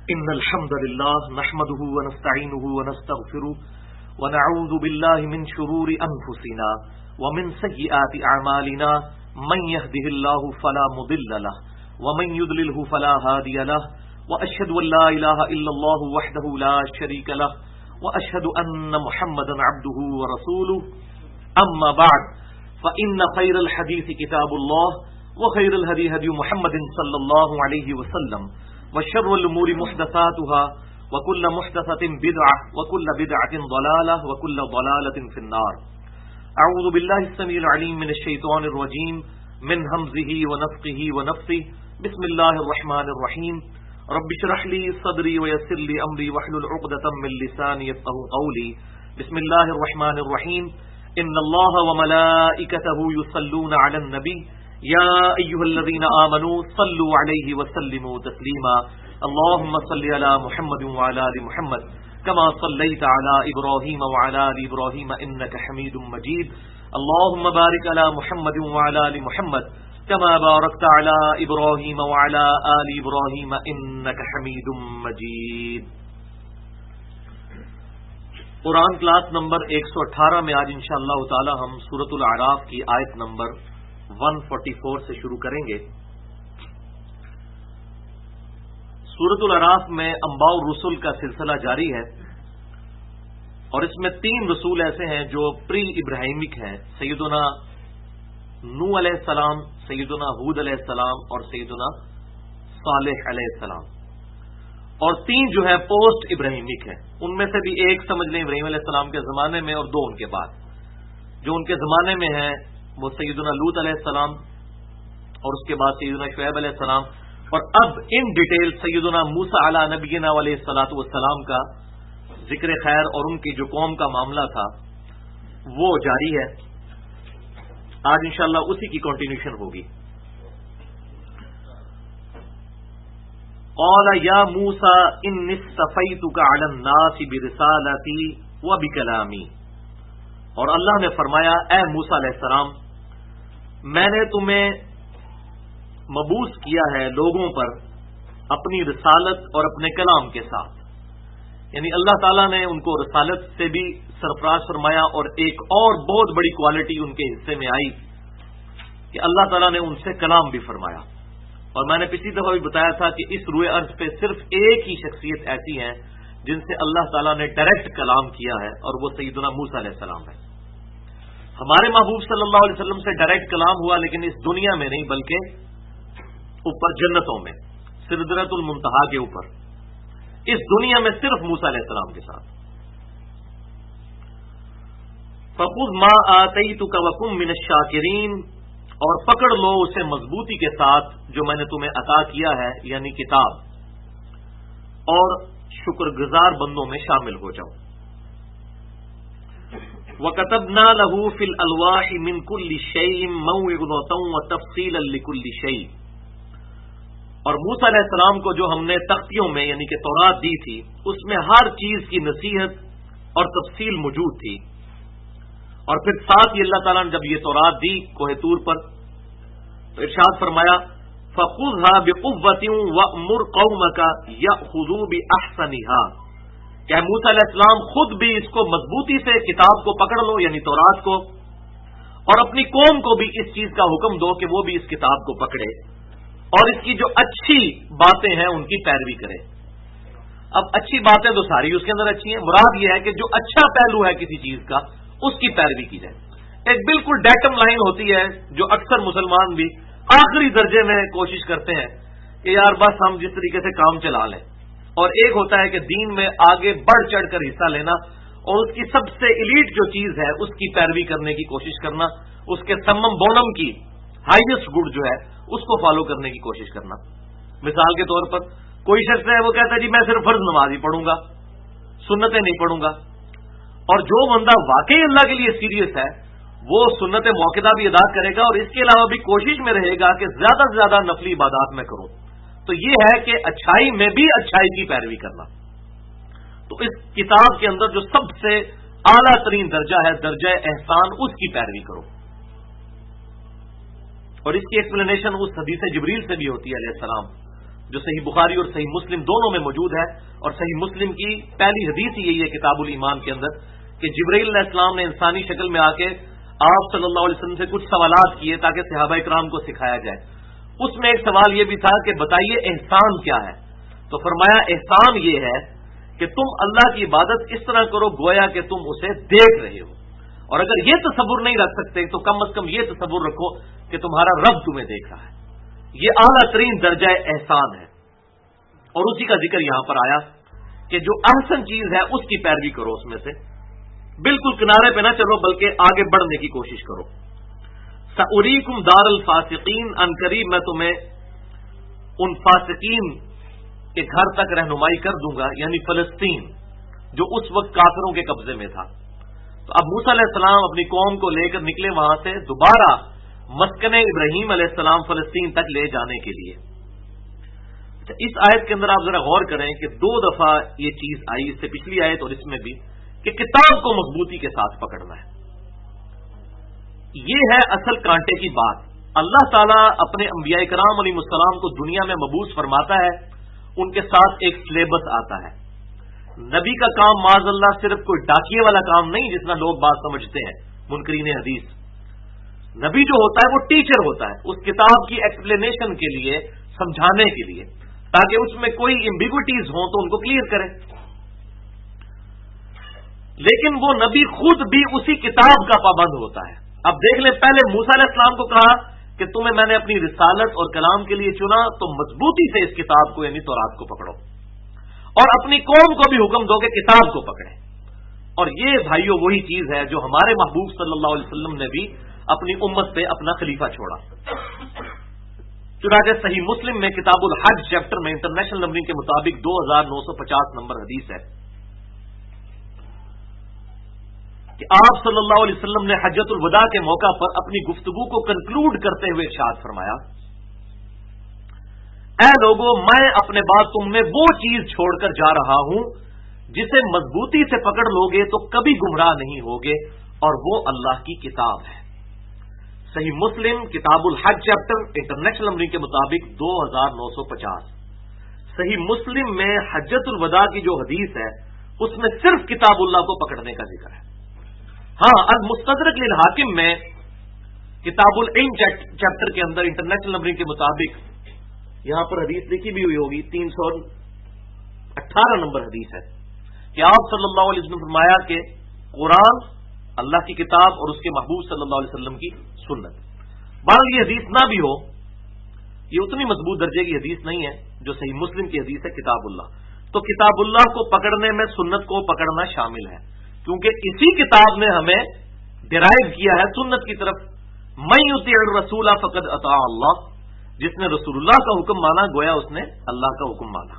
إن الحمد لله نحمده ونستعينه ونستغفره ونعوذ بالله من شرور أنفسنا ومن سيئات أعمالنا من يهده الله فلا مضل له ومن يضلله فلا هادي له وأشهد أن لا إله إلا الله وحده لا شريك له وأشهد أن محمدا عبده ورسوله أما بعد فإن خير الحديث كتاب الله وخير الهدي هدي محمد صلى الله عليه وسلم وشر الأمور محدثاتها وكل محدثة بدعة وكل بدعة ضلالة وكل ضلالة في النار. أعوذ بالله السميع العليم من الشيطان الرجيم من همزه ونفخه ونفثه. بسم الله الرحمن الرحيم. رب اشرح لي صدري ويسر لي أمري واحلل عقدة من لساني يفقهوا قولي. بسم الله الرحمن الرحيم. إن الله وملائكته يصلون على النبي يا أيها الذين آمنوا صلوا عليه وسلموا تسليما. اللهم صل على محمد وعلى آل محمد كما صليت على إبراهيم وعلى آل إبراهيم إنك حميد مجيد. اللهم بارك على محمد وعلى آل محمد كما باركت على إبراهيم وعلى آل إبراهيم إنك حميد مجيد. قرآن کلاس نمبر 118 میں آج انشاءاللہ تعالی ہم سورۃ الاعراف کی آیت نمبر 144 سے شروع کریں گے. سورۃ الاعراف میں انباء الرسل کا سلسلہ جاری ہے اور اس میں 3 رسول ایسے ہیں جو پری ابراہیمک ہیں، سیدنا نوح علیہ السلام، سیدنا ہود علیہ السلام اور سیدنا صالح علیہ السلام، اور 3 جو ہے پوسٹ ابراہیمک ہیں. ان میں سے بھی ایک سمجھ لیں ابراہیم علیہ السلام کے زمانے میں اور 2 ان کے بعد. جو ان کے زمانے میں ہیں وہ سیدنا لوط علیہ السلام اور اس کے بعد سیدنا شعیب علیہ السلام، اور اب ان ڈیٹیل سیدنا موسیٰ علی نبینا علیہ الصلوۃ والسلام کا ذکر خیر اور ان کی جو قوم کا معاملہ تھا وہ جاری ہے. آج انشاءاللہ اسی کی کنٹینیوشن ہوگی. قال یا موسیٰ انی اصطفیتک علی الناس برسالتی وبکلامی. اور اللہ نے فرمایا اے موسیٰ علیہ السلام، میں نے تمہیں مبعوث کیا ہے لوگوں پر اپنی رسالت اور اپنے کلام کے ساتھ. یعنی اللہ تعالیٰ نے ان کو رسالت سے بھی سرفراز فرمایا اور ایک اور بہت بڑی کوالٹی ان کے حصے میں آئی کہ اللہ تعالیٰ نے ان سے کلام بھی فرمایا. اور میں نے پچھلی دفعہ بھی بتایا تھا کہ اس روئے ارض پہ صرف ایک ہی شخصیت ایسی ہے جن سے اللہ تعالیٰ نے ڈائریکٹ کلام کیا ہے اور وہ سیدنا موسیٰ علیہ السلام ہے. ہمارے محبوب صلی اللہ علیہ وسلم سے ڈائریکٹ کلام ہوا لیکن اس دنیا میں نہیں بلکہ اوپر جنتوں میں سدرۃ المنتہا کے اوپر. اس دنیا میں صرف موسیٰ علیہ السلام کے ساتھ. فَخُذْ مَا آتَيْتُكَ وَكُن مِّنَ الشَّاكِرِينَ. اور پکڑ لو اسے مضبوطی کے ساتھ جو میں نے تمہیں عطا کیا ہے یعنی کتاب، اور شکر گزار بندوں میں شامل ہو جاؤ. وَكَتَبْنَا لَهُ فِي الْأَلْوَاحِ مِنْ كُلِّ شَيْءٍ مَوْعِظَةً وَتَفْصِيلًا لِكُلِّ شَيْءٍ. اور موسیٰ علیہ السلام کو جو ہم نے تختیوں میں یعنی کہ تورات دی تھی اس میں ہر چیز کی نصیحت اور تفصیل موجود تھی. اور پھر ساتھ ہی اللہ تعالیٰ نے جب یہ تورات دی کوہ طور پر تو ارشاد فرمایا فَخُذْهَا بِقُوَّةٍ وَأْمُرْ قَوْمَكَ يَأْخُذُوا بِأَحْسَنِهَا. کہ موسیٰ علیہ السلام خود بھی اس کو مضبوطی سے کتاب کو پکڑ لو یعنی تورات کو، اور اپنی قوم کو بھی اس چیز کا حکم دو کہ وہ بھی اس کتاب کو پکڑے اور اس کی جو اچھی باتیں ہیں ان کی پیروی کرے. اب اچھی باتیں تو ساری اس کے اندر اچھی ہیں، مراد یہ ہے کہ جو اچھا پہلو ہے کسی چیز کا اس کی پیروی کی جائے. ایک بالکل ڈیٹم لائن ہوتی ہے جو اکثر مسلمان بھی آخری درجے میں کوشش کرتے ہیں کہ یار بس ہم جس طریقے سے کام چلا لیں، اور ایک ہوتا ہے کہ دین میں آگے بڑھ چڑھ کر حصہ لینا اور اس کی سب سے ایلیٹ جو چیز ہے اس کی پیروی کرنے کی کوشش کرنا، اس کے سمم بونم کی ہائیسٹ گڈ جو ہے اس کو فالو کرنے کی کوشش کرنا. مثال کے طور پر کوئی شخص ہے وہ کہتا ہے جی میں صرف فرض نماز ہی پڑھوں گا، سنتیں نہیں پڑھوں گا. اور جو بندہ واقعی اللہ کے لیے سیریس ہے وہ سنت موقعہ بھی ادا کرے گا اور اس کے علاوہ بھی کوشش میں رہے گا کہ زیادہ سے زیادہ نفلی عبادات میں کروں. تو یہ ہے کہ اچھائی میں بھی اچھائی کی پیروی کرنا. تو اس کتاب کے اندر جو سب سے اعلیٰ ترین درجہ ہے درجہ احسان، اس کی پیروی کرو. اور اس کی ایکسپلینیشن اس حدیث جبریل سے بھی ہوتی ہے علیہ السلام جو صحیح بخاری اور صحیح مسلم دونوں میں موجود ہے، اور صحیح مسلم کی پہلی حدیث ہی یہی ہے کتاب الایمان کے اندر کہ جبرائیل علیہ السلام نے انسانی شکل میں آ کے آپ صلی اللہ علیہ وسلم سے کچھ سوالات کیے تاکہ صحابہ کرام کو سکھایا جائے۔ اس میں ایک سوال یہ بھی تھا کہ بتائیے احسان کیا ہے؟ تو فرمایا احسان یہ ہے کہ تم اللہ کی عبادت اس طرح کرو گویا کہ تم اسے دیکھ رہے ہو، اور اگر یہ تصور نہیں رکھ سکتے تو کم از کم یہ تصور رکھو کہ تمہارا رب تمہیں دیکھ رہا ہے۔ یہ اعلیٰ ترین درجہ احسان ہے، اور اسی کا ذکر یہاں پر آیا کہ جو احسن چیز ہے اس کی پیروی کرو، اس میں سے بالکل کنارے پہ نہ چلو بلکہ آگے بڑھنے کی کوشش کرو۔ سأریکم دار الفاسقین، ان قریب میں تمہیں ان فاسقین کے گھر تک رہنمائی کر دوں گا، یعنی فلسطین جو اس وقت کافروں کے قبضے میں تھا۔ تو اب موسیٰ علیہ السلام اپنی قوم کو لے کر نکلے وہاں سے دوبارہ مسکن ابراہیم علیہ السلام فلسطین تک لے جانے کے لیے۔ اس آیت کے اندر آپ ذرا غور کریں کہ 2 دفعہ یہ چیز آئی، اس سے پچھلی آیت اور اس میں بھی، کہ کتاب کو مضبوطی کے ساتھ پکڑنا ہے۔ یہ ہے اصل کانٹے کی بات۔ اللہ تعالیٰ اپنے انبیاء کرام علیہ السلام کو دنیا میں مبعوث فرماتا ہے، ان کے ساتھ ایک سلیبس آتا ہے۔ نبی کا کام معاذ اللہ صرف کوئی ڈاکیے والا کام نہیں جس طرح لوگ بات سمجھتے ہیں منکرین حدیث۔ نبی جو ہوتا ہے وہ ٹیچر ہوتا ہے، اس کتاب کی ایکسپلینیشن کے لیے، سمجھانے کے لیے، تاکہ اس میں کوئی ایمبیگوٹیز ہوں تو ان کو کلیئر کرے۔ لیکن وہ نبی خود بھی اسی کتاب کا پابند ہوتا ہے۔ اب دیکھ لیں، پہلے موسیٰ علیہ السلام کو کہا کہ تمہیں میں نے اپنی رسالت اور کلام کے لیے چنا تو مضبوطی سے اس کتاب کو یعنی تورات کو پکڑو، اور اپنی قوم کو بھی حکم دو کہ کتاب کو پکڑے۔ اور یہ بھائیوں وہی چیز ہے جو ہمارے محبوب صلی اللہ علیہ وسلم نے بھی اپنی امت پہ اپنا خلیفہ چھوڑا۔ چنانچہ صحیح مسلم میں کتاب الحج چیپٹر میں انٹرنیشنل نمبرنگ کے مطابق 2950 نمبر حدیث ہے کہ آپ صلی اللہ علیہ وسلم نے حجۃ الوداع کے موقع پر اپنی گفتگو کو کنکلوڈ کرتے ہوئے ارشاد فرمایا، اے لوگوں، میں اپنے بعد تم میں وہ چیز چھوڑ کر جا رہا ہوں جسے مضبوطی سے پکڑ لوگے تو کبھی گمراہ نہیں ہوگے، اور وہ اللہ کی کتاب ہے۔ صحیح مسلم کتاب الحج چیپٹر انٹرنیشنل نمبرنگ کے مطابق 2950۔ صحیح مسلم میں حجۃ الوداع کی جو حدیث ہے اس میں صرف کتاب اللہ کو پکڑنے کا ذکر ہے۔ ہاں، المستدرک للحاکم میں کتاب العلم چیپٹر کے اندر انٹرنیشنل نمبرنگ کے مطابق یہاں پر حدیث لکھی بھی ہوئی ہوگی، 318 نمبر حدیث ہے کہ آپ صلی اللہ علیہ وسلم نے فرمایا کہ قرآن اللہ کی کتاب اور اس کے محبوب صلی اللہ علیہ وسلم کی سنت۔ بہرحال یہ حدیث نہ بھی ہو، یہ اتنی مضبوط درجے کی حدیث نہیں ہے جو صحیح مسلم کی حدیث ہے کتاب اللہ۔ تو کتاب اللہ کو پکڑنے میں سنت کو پکڑنا شامل ہے، کیونکہ اسی کتاب نے ہمیں ڈرائیو کیا ہے سنت کی طرف۔ من یطیع الرسول فقد اطاع اللہ، جس نے رسول اللہ کا حکم مانا گویا اس نے اللہ کا حکم مانا۔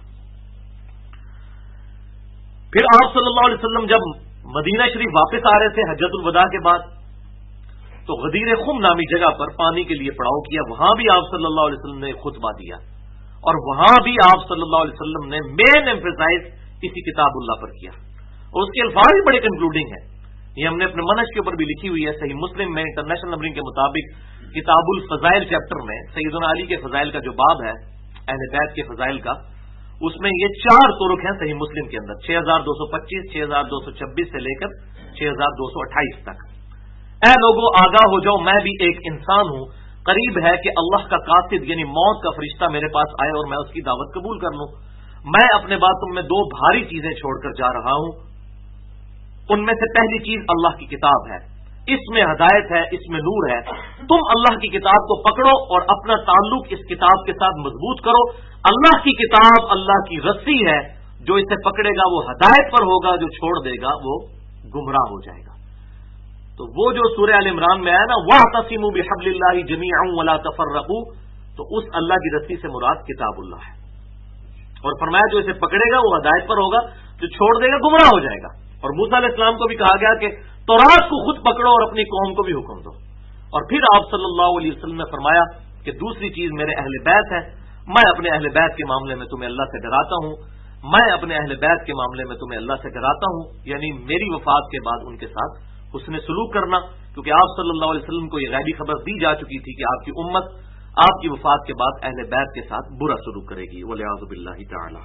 پھر آپ صلی اللہ علیہ وسلم جب مدینہ شریف واپس آ رہے تھے حجۃ الوداع کے بعد، تو غدیر خم نامی جگہ پر پانی کے لیے پڑاؤ کیا، وہاں بھی آپ صلی اللہ علیہ وسلم نے خطبہ دیا، اور وہاں بھی آپ صلی اللہ علیہ وسلم نے مین ایمفیسائز اسی کتاب اللہ پر کیا، اور اس کے الفاظ بھی بڑے کنکلوڈنگ ہیں۔ یہ ہم نے اپنے منہج کے اوپر بھی لکھی ہوئی ہے۔ صحیح مسلم میں انٹرنیشنل نمبرنگ کے مطابق کتاب الفضائل چیپٹر میں سیدنا علی کے فضائل کا جو باب ہے، اہل بیت کے فضائل کا، اس میں یہ 4 طرق ہیں صحیح مسلم کے اندر، 6225، 6226 سے لے کر 6228 تک۔ اے لوگوں، آگاہ ہو جاؤ، میں بھی ایک انسان ہوں، قریب ہے کہ اللہ کا قاصد یعنی موت کا فرشتہ میرے پاس آئے اور میں اس کی دعوت قبول کر لوں۔ میں اپنے بعد تم میں 2 بھاری چیزیں چھوڑ کر جا رہا ہوں، ان میں سے پہلی چیز اللہ کی کتاب ہے، اس میں ہدایت ہے، اس میں نور ہے۔ تم اللہ کی کتاب کو پکڑو اور اپنا تعلق اس کتاب کے ساتھ مضبوط کرو۔ اللہ کی کتاب اللہ کی رسی ہے، جو اسے پکڑے گا وہ ہدایت پر ہوگا، جو چھوڑ دے گا وہ گمراہ ہو جائے گا۔ تو وہ جو سورہ آل عمران میں آیا نا، وَاعْتَصِمُوا بِحَبْلِ اللَّهِ جَمِيعًا وَلَا تَفَرَّقُوا، تو اس اللہ کی رسی سے مراد کتاب اللہ ہے، اور فرمایا جو اسے پکڑے گا وہ ہدایت پر ہوگا، جو چھوڑ دے گا گمراہ ہو جائے گا۔ اور موسیٰ علیہ السلام کو بھی کہا گیا کہ تورات کو خود پکڑو اور اپنی قوم کو بھی حکم دو۔ اور پھر آپ صلی اللہ علیہ وسلم نے فرمایا کہ دوسری چیز میرے اہل بیت ہے، میں اپنے اہل بیت کے معاملے میں تمہیں اللہ سے ڈراتا ہوں، میں اپنے اہل بیت کے معاملے میں تمہیں اللہ سے ڈراتا ہوں، یعنی میری وفات کے بعد ان کے ساتھ حسن سلوک کرنا، کیونکہ آپ صلی اللہ علیہ وسلم کو یہ غیبی خبر دی جا چکی تھی کہ آپ کی امت آپ کی وفات کے بعد اہل بیت کے ساتھ برا سلوک کرے گی ولیعوذ باللہ تعالی۔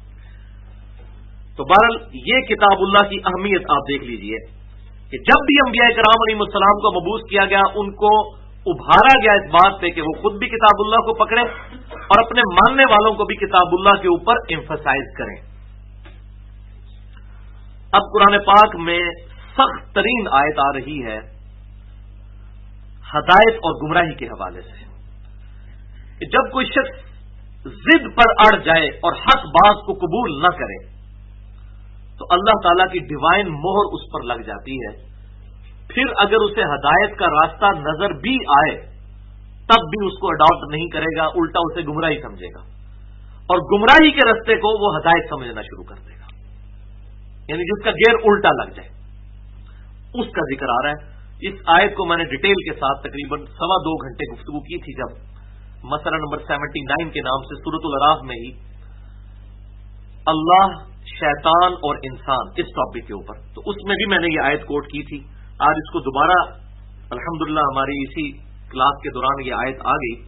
تو بہرحال یہ کتاب اللہ کی اہمیت آپ دیکھ لیجئے کہ جب بھی انبیاء کرام علیہ السلام کو مبعوث کیا گیا ان کو ابھارا گیا اس بات پہ کہ وہ خود بھی کتاب اللہ کو پکڑیں اور اپنے ماننے والوں کو بھی کتاب اللہ کے اوپر ایمفسائز کریں۔ اب قرآن پاک میں سخت ترین آیت آ رہی ہے ہدایت اور گمراہی کے حوالے سے کہ جب کوئی شخص ضد پر اڑ جائے اور حق بات کو قبول نہ کرے تو اللہ تعالیٰ کی ڈیوائن مہر اس پر لگ جاتی ہے، پھر اگر اسے ہدایت کا راستہ نظر بھی آئے تب بھی اس کو اڈاپٹ نہیں کرے گا، الٹا اسے گمراہی سمجھے گا اور گمراہی کے رستے کو وہ ہدایت سمجھنا شروع کر دے گا، یعنی جس کا گیئر الٹا لگ جائے اس کا ذکر آ رہا ہے۔ اس آیت کو میں نے ڈیٹیل کے ساتھ تقریباً 2.25 گھنٹے گفتگو کی تھی جب مسئلہ نمبر 79 کے نام سے سورۃ الاعراف میں ہی اللہ، شیطان اور انسان اس ٹاپک کے اوپر، تو اس میں بھی میں نے یہ آیت کوٹ کی تھی۔ آج اس کو دوبارہ الحمدللہ ہماری اسی کلاس کے دوران یہ آیت آ گئی،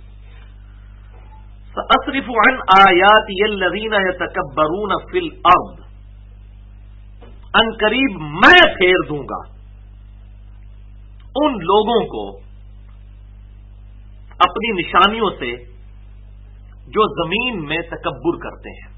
سأصرف عن آیاتی الذین یتکبرون فی الارض، ان قریب میں پھیر دوں گا ان لوگوں کو اپنی نشانیوں سے جو زمین میں تکبر کرتے ہیں،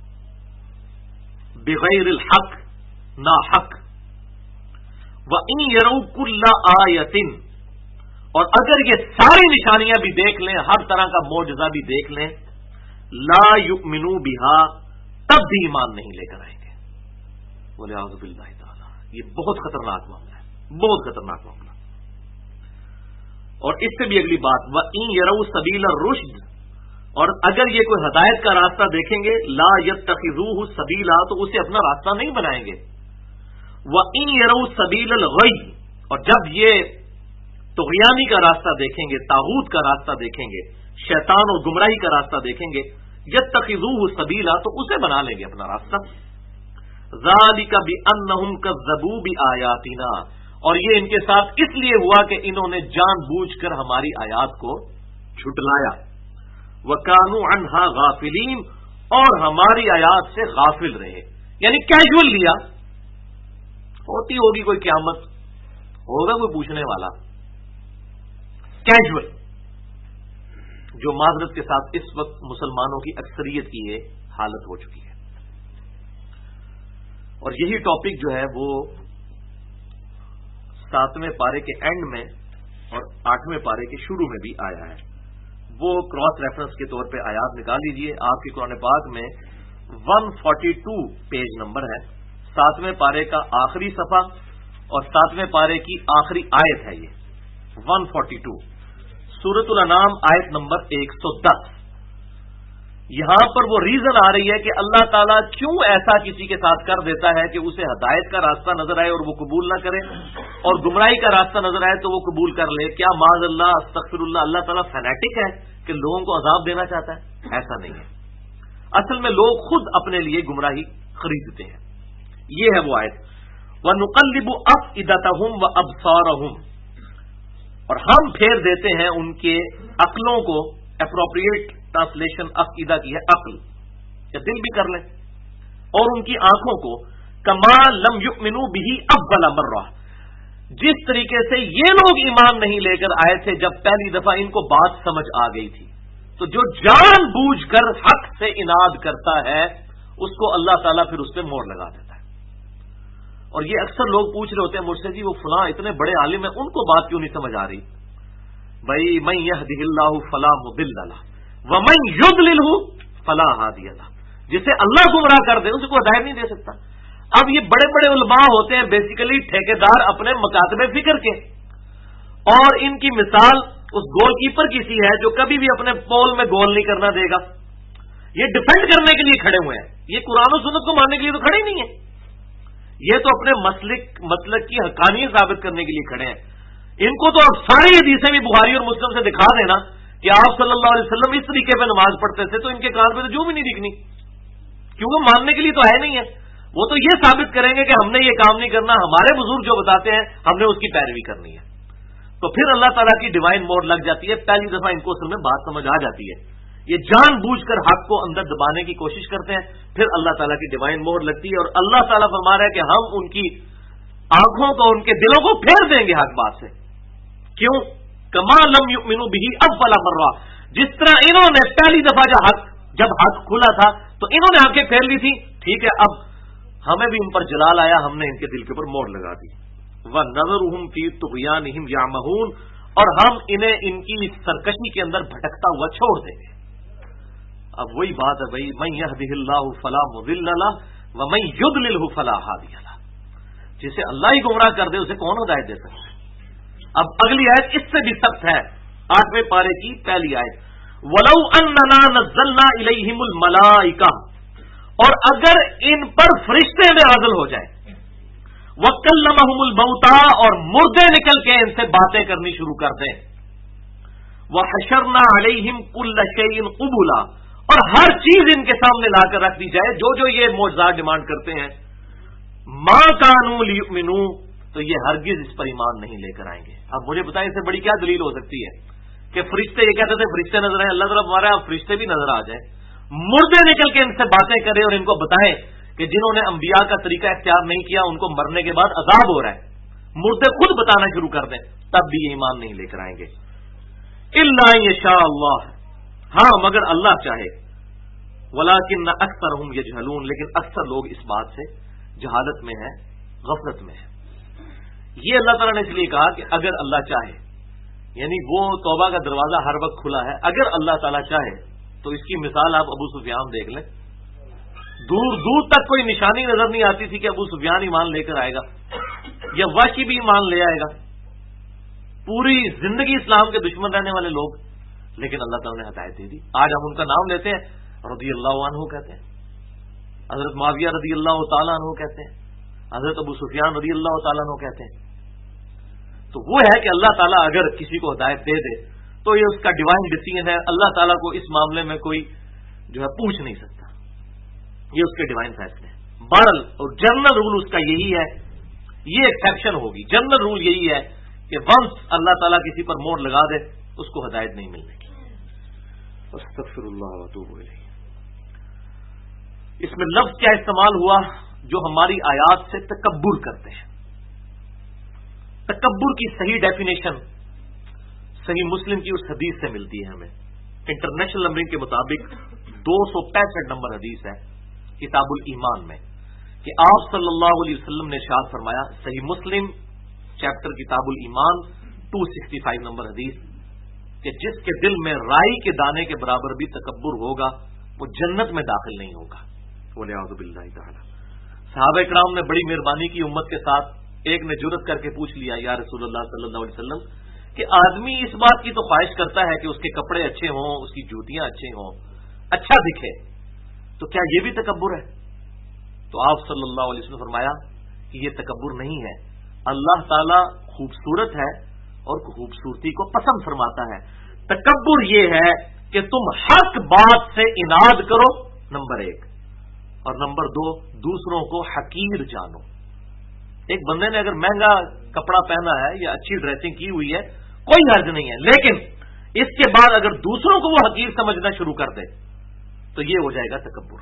بغیر الحق، نا حق، وَإِن يَرَوْا كُلَّ آیَةٍ، اور اگر یہ ساری نشانیاں بھی دیکھ لیں، ہر طرح کا معجزہ بھی دیکھ لیں، لا یؤمنوا بها، تب بھی ایمان نہیں لے کر آئیں گے وَلِعَوْذُ بِاللَّهِ تعالی۔ یہ بہت خطرناک معاملہ ہے، بہت خطرناک معاملہ۔ اور اس سے بھی اگلی بات، وَإِن يَرَوْا سَبِيلَ الرُّشْدِ، اور اگر یہ کوئی ہدایت کا راستہ دیکھیں گے، لا يَتَّخِذُوهُ سَبِيلًا، تو اسے اپنا راستہ نہیں بنائیں گے۔ وَإِن يَرَوْا سَبِيلَ الْغَيِّ، اور جب یہ طغیانی کا راستہ دیکھیں گے، طاغوت کا راستہ دیکھیں گے، شیطان اور گمراہی کا راستہ دیکھیں گے، يَتَّخِذُوهُ سَبِيلًا، تو اسے بنا لیں گے اپنا راستہ۔ ذَلِكَ بِأَنَّهُمْ كَذَّبُوا بِآيَاتِنَا، اور یہ ان کے ساتھ اس لیے ہوا کہ انہوں نے جان بوجھ کر ہماری آیات کو جھٹلایا، وَكَانُوا عَنْهَا غَافِلِينَ، اور ہماری آیات سے غافل رہے، یعنی کیجول لیا، ہوتی ہوگی کوئی قیامت، ہوگا کوئی پوچھنے والا، کیجول، جو معذرت کے ساتھ اس وقت مسلمانوں کی اکثریت کی یہ حالت ہو چکی ہے۔ اور یہی ٹاپک جو ہے وہ 7ویں پارے کے اینڈ میں اور 8ویں پارے کے شروع میں بھی آیا ہے، وہ کراس ریفرنس کے طور پہ آیات نکال لیجئے، آپ کے قرآن پاک میں 142 پیج نمبر ہے، 7ویں پارے کا آخری صفحہ اور 7ویں پارے کی آخری آیت ہے یہ 142، سورۃ الانعام آیت نمبر 110۔ یہاں پر وہ ریزن آ رہی ہے کہ اللہ تعالیٰ کیوں ایسا کسی کے ساتھ کر دیتا ہے کہ اسے ہدایت کا راستہ نظر آئے اور وہ قبول نہ کرے، اور گمراہی کا راستہ نظر آئے تو وہ قبول کر لے۔ کیا معاذ اللہ، استغفر اللہ، اللہ تعالیٰ فینیٹک ہے کہ لوگوں کو عذاب دینا چاہتا ہے؟ ایسا نہیں ہے، اصل میں لوگ خود اپنے لیے گمراہی خریدتے ہیں۔ یہ ہے وہ آیت، وَنُقَلِّبُ أَفْئِدَتَهُمْ وَأَبْصَارَهُمْ، اور ہم پھیر دیتے ہیں ان کے عقلوں کو، اپروپریٹ ٹرانسلیشن عقیدہ کی ہے عقل، یا دل بھی کر لیں، اور ان کی آنکھوں کو، کما لم یؤمنوا به اول مرہ، جس طریقے سے یہ لوگ ایمان نہیں لے کر آئے تھے جب پہلی دفعہ ان کو بات سمجھ آ گئی تھی۔ تو جو جان بوجھ کر حق سے اناد کرتا ہے اس کو اللہ تعالیٰ پھر اس پہ مہر لگا دیتا ہے۔ اور یہ اکثر لوگ پوچھ رہے ہوتے ہیں مجھ سے، جی وہ فلاں اتنے بڑے عالم ہیں، ان کو بات کیوں نہیں سمجھ آ رہی؟ بھائی من یہدہ اللہ فلا مضل لہ ومن یضللہ فلا ہادی لہ، جسے اللہ گمراہ کر دے اسے کوئی ہدایت نہیں دے سکتا۔ اب یہ بڑے بڑے علماء ہوتے ہیں بیسیکلی ٹھیکیدار اپنے مکاتب فکر کے، اور ان کی مثال اس گول کیپر کی سی ہے جو کبھی بھی اپنے پول میں گول نہیں کرنا دے گا۔ یہ ڈیفینڈ کرنے کے لیے کھڑے ہوئے ہیں، یہ قرآن و سنت کو ماننے کے لیے تو کھڑے نہیں ہیں، یہ تو اپنے مسلک کی حقانیت ثابت کرنے کے لیے کھڑے ہیں۔ ان کو تو اب ساری حدیثیں بھی بخاری اور مسلم سے دکھا دینا کہ آپ صلی اللہ علیہ وسلم اس طریقے پہ نماز پڑھتے تھے، تو ان کے کان پہ تو جو بھی نہیں دکھنی، کیونکہ ماننے کے لیے تو ہے نہیں ہے۔ وہ تو یہ ثابت کریں گے کہ ہم نے یہ کام نہیں کرنا، ہمارے بزرگ جو بتاتے ہیں ہم نے اس کی پیروی کرنی ہے۔ تو پھر اللہ تعالیٰ کی ڈیوائن مور لگ جاتی ہے. پہلی دفعہ ان کو اصل میں بات سمجھ آ جاتی ہے. یہ جان بوجھ کر حق کو اندر دبانے کی کوشش کرتے ہیں, پھر اللہ تعالیٰ کی ڈیوائن مور لگتی ہے اور اللہ تعالیٰ فرما رہا ہے کہ ہم ان کی آنکھوں کو, ان کے دلوں کو پھیر دیں گے حق بات سے. کیوں؟ کما لم یؤمنوا بہ اول مرہ, جس طرح انہوں نے پہلی دفعہ جب حق کھلا تھا تو انہوں نے آنکھیں پھیر لی تھی. ٹھیک ہے, اب ہمیں بھی ان پر جلال آیا, ہم نے ان کے دل کے اوپر مور لگا دی. وَنَذَرُهُمْ فِي طُغْيَانِهِمْ يَعْمَهُونَ, اور ہم انہیں ان کی سرکشی کے اندر بھٹکتا ہوا چھوڑ دیں گے. اب وہی بات ہے بھائی, مَن يَهْدِهِ اللَّهُ فَلَا مُضِلَّ لَهُ وَمَن يُضْلِلْهُ فَلَا هَادِيَ لَهُ. جسے اللہ ہی گمراہ کر دے اسے کون ہدایت دے سکتا ہے؟ اب اگلی آیت اس سے بھی سخت ہے, 8ویں پارے کی پہلی آیت. وَلَوْ أَنَّنَا نَزَّلْنَا إِلَيْهِمُ الْمَلَائِكَةَ, اور اگر ان پر فرشتے نازل ہو جائیں, وَكَلَّمَهُمُ الْمَوْتَىٰ, اور مردے نکل کے ان سے باتیں کرنی شروع کر دیں. وَحَشَرْنَا عَلَيْهِمْ كُلَّ شَيْءٍ قُبُلًا, اور ہر چیز ان کے سامنے لا کر رکھ دی جائے جو یہ معجزات ڈیمانڈ کرتے ہیں. مَا كَانُوا لِيُؤْمِنُوا, تو یہ ہرگز اس پر ایمان نہیں لے کر آئیں گے. اب مجھے بتائیں اس سے بڑی کیا دلیل ہو سکتی ہے کہ فرشتے, یہ کہتے تھے فرشتے نظر آئے, اللہ تعالیٰ ہمارے آپ فرشتے بھی نظر آ جائیں, مردے نکل کے ان سے باتیں کرے اور ان کو بتائیں کہ جنہوں نے انبیاء کا طریقہ اختیار نہیں کیا ان کو مرنے کے بعد عذاب ہو رہا ہے, مردے خود بتانا شروع کر دیں, تب بھی یہ ایمان نہیں لے کر آئیں گے. الا یشاء اللہ, ہاں مگر اللہ چاہے. ولکن اکثرهم یجہلون, لیکن اکثر لوگ اس بات سے جہالت میں ہیں, غفلت میں ہیں. یہ اللہ تعالیٰ نے اس لیے کہا کہ اگر اللہ چاہے, یعنی وہ توبہ کا دروازہ ہر وقت کھلا ہے. اگر اللہ تعالیٰ چاہے تو اس کی مثال آپ ابو سفیان دیکھ لیں, دور دور تک کوئی نشانی نظر نہیں آتی تھی کہ ابو سفیان ایمان لے کر آئے گا یا وحشی بھی ایمان لے آئے گا. پوری زندگی اسلام کے دشمن رہنے والے لوگ, لیکن اللہ تعالیٰ نے ہدایت دے دی. آج ہم ان کا نام لیتے ہیں, رضی اللہ عنہ کہتے ہیں, حضرت معاویہ رضی اللہ تعالیٰ عنہ کہتے ہیں, حضرت ابو سفیان رضی اللہ تعالیٰ عنہ کہتے ہیں. تو وہ ہے کہ اللہ تعالیٰ اگر کسی کو ہدایت دے دے تو یہ اس کا ڈیوائن ڈیسیژن ہے. اللہ تعالیٰ کو اس معاملے میں کوئی جو ہے پوچھ نہیں سکتا, یہ اس کے ڈیوائن فیصلے ہیں. بہرحال اور جنرل رول اس کا یہی ہے, یہ ایکسیپشن ہوگی. جنرل رول یہی ہے کہ ونس اللہ تعالیٰ کسی پر موڑ لگا دے اس کو ہدایت نہیں ملنے کی. استغفر اللہ واتوب الیہ. اس میں لفظ کیا استعمال ہوا جو ہماری آیات سے تکبر کرتے ہیں. تکبر کی صحیح ڈیفینیشن صحیح مسلم کی اس حدیث سے ملتی ہے ہمیں. انٹرنیشنل نمبرنگ کے مطابق 265 نمبر حدیث ہے کتاب الایمان میں کہ آپ صلی اللہ علیہ وسلم نے ارشاد فرمایا, صحیح مسلم چیپٹر کتاب الایمان 265 نمبر حدیث, کہ جس کے دل میں رائی کے دانے کے برابر بھی تکبر ہوگا وہ جنت میں داخل نہیں ہوگا. وَلِعَوْذُ بِاللَّهِ تَعَالَى. صحابہ کرام نے بڑی مہربانی کی امت کے ساتھ. ایک نے جرأت کر کے پوچھ لیا, یا رسول اللہ صلی اللہ علیہ وسلم, کہ آدمی اس بات کی تو خواہش کرتا ہے کہ اس کے کپڑے اچھے ہوں, اس کی جوتیاں اچھے ہوں, اچھا دکھے, تو کیا یہ بھی تکبر ہے؟ تو آپ صلی اللہ علیہ وسلم نے فرمایا کہ یہ تکبر نہیں ہے. اللہ تعالیٰ خوبصورت ہے اور خوبصورتی کو پسند فرماتا ہے. تکبر یہ ہے کہ تم حق بات سے اناد کرو, نمبر 1, اور نمبر 2 دوسروں کو حقیر جانو. ایک بندے نے اگر مہنگا کپڑا پہنا ہے یا اچھی ڈریسنگ کی ہوئی ہے کوئی حرج نہیں ہے, لیکن اس کے بعد اگر دوسروں کو وہ حقیر سمجھنا شروع کر دے تو یہ ہو جائے گا تکبر.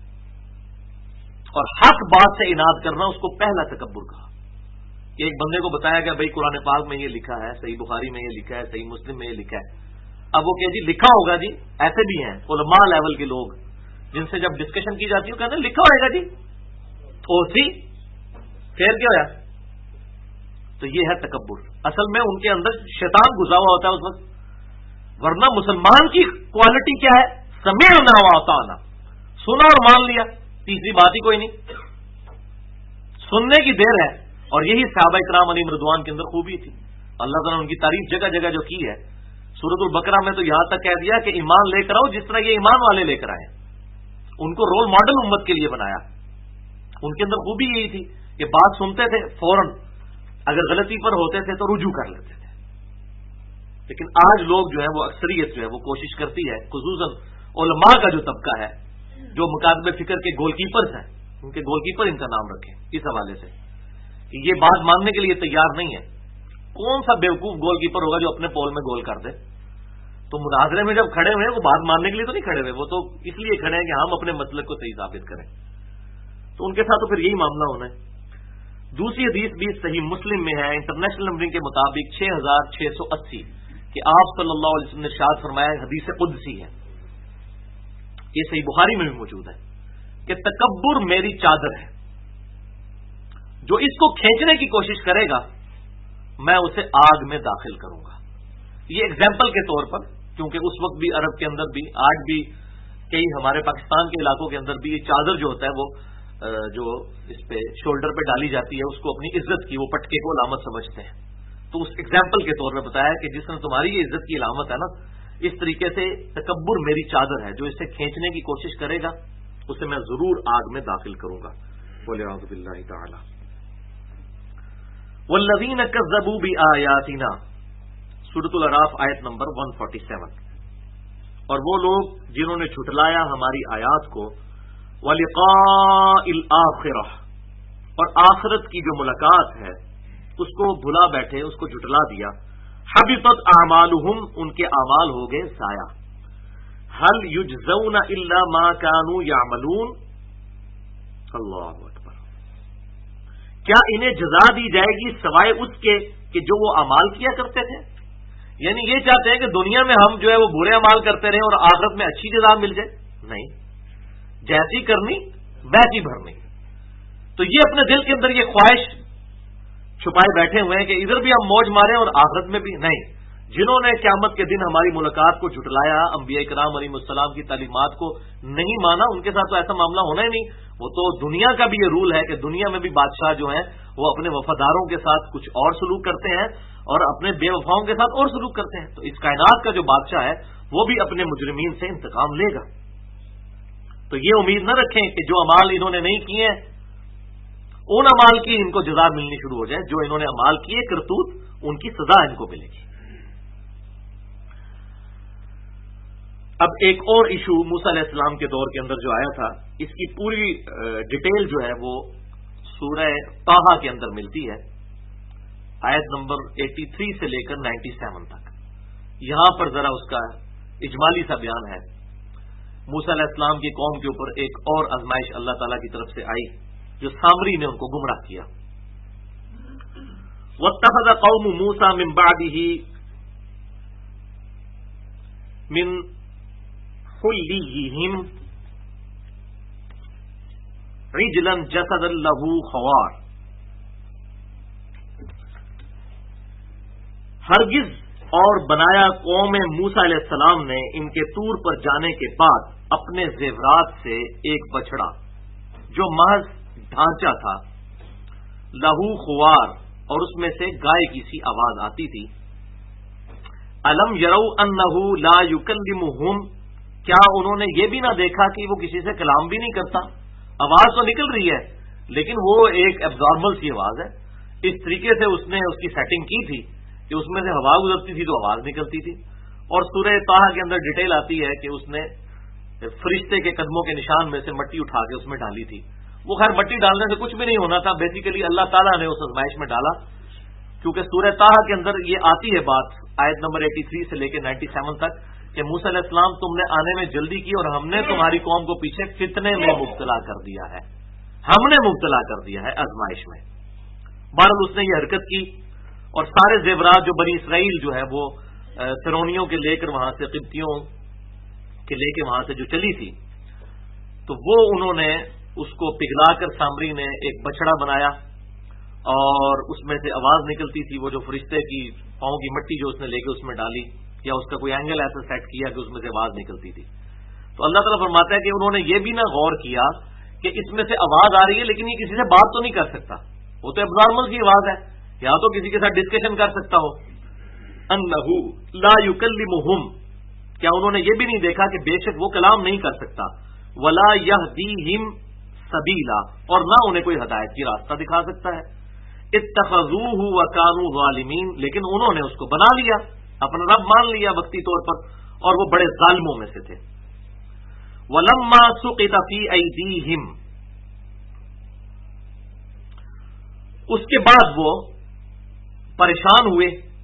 اور حق بات سے اناد کرنا اس کو پہلا تکبر کہا. ایک بندے کو بتایا گیا بھائی قرآن پاک میں یہ لکھا ہے, صحیح بخاری میں یہ لکھا ہے, صحیح مسلم میں یہ لکھا ہے. اب وہ کہ جی لکھا ہوگا جی, ایسے بھی ہیں علماء لیول کے لوگ جن سے جب ڈسکشن کی جاتی ہے کہتے ہیں لکھا ہوئے گا جی, او سی پھر کیا ہوا؟ تو یہ ہے تکبر. اصل میں ان کے اندر شیطان گھسا ہوا ہوتا ہے اس وقت. ورنہ مسلمان کی کوالٹی کیا ہے؟ سمعنا واطعنا, سنا اور مان لیا, تیسری بات ہی کوئی نہیں. سننے کی دیر ہے. اور یہی صحابہ کرام علیہم رضوان کے اندر خوبی تھی. اللہ تعالیٰ نے ان کی تعریف جگہ جگہ جو کی ہے, سورۃ البقرہ میں تو یہاں تک کہہ دیا کہ ایمان لے کر آؤ جس طرح یہ ایمان والے لے کر آئے. ان کو رول ماڈل امت کے لیے بنایا. ان کے اندر خوبی یہی تھی کہ بات سنتے تھے فوراً اگر غلطی پر ہوتے تھے تو رجوع کر لیتے تھے. لیکن آج لوگ جو ہے وہ اکثریت جو ہے وہ کوشش کرتی ہے, خصوصاً علماء کا جو طبقہ ہے جو مکاتب فکر کے گول کیپرز ہیں, ان کے گول کیپر ان کا نام رکھیں اس حوالے سے کہ یہ بات ماننے کے لیے تیار نہیں ہے کون سا بیوقوف گول کیپر ہوگا جو اپنے پول میں گول کر دے؟ تو مناظرے میں جب کھڑے ہوئے ہیں وہ بات ماننے کے لیے تو نہیں کھڑے ہوئے، وہ تو اس لیے کھڑے ہیں کہ ہم اپنے مسلک کو صحیح ثابت کریں. تو ان کے ساتھ تو پھر یہی معاملہ ہونا ہے. دوسری حدیث بھی صحیح مسلم میں ہے انٹرنیشنل نمبرنگ کے مطابق 6680 کہ آپ صلی اللہ علیہ وسلم نے ارشاد فرمایا، حدیث قدسی ہے، یہ صحیح بخاری میں بھی موجود ہے کہ تکبر میری چادر ہے، جو اس کو کھینچنے کی کوشش کرے گا میں اسے آگ میں داخل کروں گا. یہ ایگزامپل کے طور پر، کیونکہ اس وقت بھی عرب کے اندر بھی، آج بھی کئی ہمارے پاکستان کے علاقوں کے اندر بھی یہ چادر جو ہوتا ہے وہ جو اس پہ شولڈر پہ ڈالی جاتی ہے، اس کو اپنی عزت کی، وہ پٹکے کو علامت سمجھتے ہیں. تو اس ایگزامپل کے طور پر بتایا کہ جس نے تمہاری یہ عزت کی علامت ہے نا، اس طریقے سے تکبر میری چادر ہے، جو اسے کھینچنے کی کوشش کرے گا اسے میں ضرور آگ میں داخل کروں گا. بولے اعوذ باللہ تعالی. والذین کذبوا بآیاتنا، سورۃ الاعراف آیت نمبر 147. اور وہ لوگ جنہوں نے جھٹلایا ہماری آیات کو، وَلِقَاءِ الْآخِرَةِ، اور آخرت کی جو ملاقات ہے اس کو بھلا بیٹھے، اس کو جھٹلا دیا. حبطت اعمالہم، ان کے اعمال ہو گئے ضائع. هل یجزون الا ما كانوا يعملون. اللہ اکبر. کیا انہیں جزا دی جائے گی سوائے اس کے کہ جو وہ اعمال کیا کرتے تھے؟ یعنی یہ چاہتے ہیں کہ دنیا میں ہم جو ہے وہ برے اعمال کرتے رہیں اور آخرت میں اچھی جزا مل جائے؟ نہیں، جیسی کرنی ویسی بھرنی. تو یہ اپنے دل کے اندر یہ خواہش چھپائے بیٹھے ہوئے ہیں کہ ادھر بھی ہم موج ماریں اور آخرت میں بھی. نہیں، جنہوں نے قیامت کے دن ہماری ملاقات کو جھٹلایا، انبیاء کرام علیہ السلام کی تعلیمات کو نہیں مانا، ان کے ساتھ تو ایسا معاملہ ہونا ہی نہیں. وہ تو دنیا کا بھی یہ رول ہے کہ دنیا میں بھی بادشاہ جو ہیں وہ اپنے وفاداروں کے ساتھ کچھ اور سلوک کرتے ہیں اور اپنے بے وفاؤں کے ساتھ اور سلوک کرتے ہیں. تو اس کائنات کا جو بادشاہ ہے وہ بھی اپنے مجرمین سے انتقام لے گا. تو یہ امید نہ رکھیں کہ جو اعمال انہوں نے نہیں کیے ان اعمال کی ان کو جزا ملنی شروع ہو جائے. جو انہوں نے اعمال کیے کرتوت، ان کی سزا ان کو ملے گی. اب ایک اور ایشو موسیٰ علیہ السلام کے دور کے اندر جو آیا تھا، اس کی پوری ڈیٹیل جو ہے وہ سورہ طٰہٰ کے اندر ملتی ہے، آیت نمبر 83 سے لے کر 97 تک. یہاں پر ذرا اس کا اجمالی سا بیان ہے. موسیٰ علیہ السلام کی قوم کے اوپر ایک اور آزمائش اللہ تعالیٰ کی طرف سے آئی جو سامری نے ان کو گمراہ کیا. وَاتَّخَذَ قَوْمُ مُوسَىٰ مِن بَعْدِهِ مِن حُلِّيِّهِمْ عِجْلًا جَسَدًا لَهُ خَوَارٌ. ہرگز اور بنایا قوم موسیٰ علیہ السلام نے ان کے طور پر جانے کے بعد اپنے زیورات سے ایک بچڑا جو محض ڈھانچہ تھا، لہو خوار، اور اس میں سے گائے کی سی آواز آتی تھی. الم یرو انہ لا یکلمہم، کیا انہوں نے یہ بھی نہ دیکھا کہ وہ کسی سے کلام بھی نہیں کرتا؟ آواز تو نکل رہی ہے لیکن وہ ایک ایبزاربل سی آواز ہے. اس طریقے سے اس نے اس کی سیٹنگ کی تھی کہ اس میں سے ہوا گزرتی تھی تو آواز نکلتی تھی. اور سورہ طٰہٰ کے اندر ڈیٹیل آتی ہے کہ اس نے فرشتے کے قدموں کے نشان میں سے مٹی اٹھا کے اس میں ڈالی تھی. وہ خیر مٹی ڈالنے سے کچھ بھی نہیں ہونا تھا، بیسیکلی اللہ تعالیٰ نے اس آزمائش میں ڈالا، کیونکہ سورہ طٰہٰ کے اندر یہ آتی ہے بات آیت نمبر 83 سے لے کے 97 تک کہ موسیٰ علیہ السلام تم نے آنے میں جلدی کی اور ہم نے تمہاری قوم کو پیچھے فتنے میں مبتلا کر دیا ہے، ہم نے مبتلا کر دیا ہے آزمائش میں. بہرحال اس نے یہ حرکت کی اور سارے زیورات جو بنی اسرائیل جو ہے وہ فرعونیوں کے لے کر وہاں سے قبطیوں کے لے کے وہاں سے جو چلی تھی، تو وہ انہوں نے اس کو پگھلا کر سامری نے ایک بچڑا بنایا اور اس میں سے آواز نکلتی تھی. وہ جو فرشتے کی پاؤں کی مٹی جو اس نے لے کے اس میں ڈالی یا اس کا کوئی اینگل ایسا سیٹ کیا کہ اس میں سے آواز نکلتی تھی. تو اللہ تعالیٰ فرماتا ہے کہ انہوں نے یہ بھی نہ غور کیا کہ اس میں سے آواز آ رہی ہے لیکن یہ کسی سے بات تو نہیں کر سکتا، وہ تو ابنارمل سی آواز ہے، یا تو کسی کے ساتھ ڈسکشن کر سکتا ہو. انہو لا یکلمہم، کیا انہوں نے یہ بھی نہیں دیکھا کہ بے شک وہ کلام نہیں کر سکتا. ولا یہدیہم سبیلا، اور نہ انہیں کوئی ہدایت کی راستہ دکھا سکتا ہے. اتخذوہ وکانوا ظالمین، لیکن انہوں نے اس کو بنا لیا، اپنا رب مان لیا وقتی طور پر، اور وہ بڑے ظالموں میں سے تھے. ولما سقط فی ایدیہم، اس کے بعد وہ پریشان ہوئے.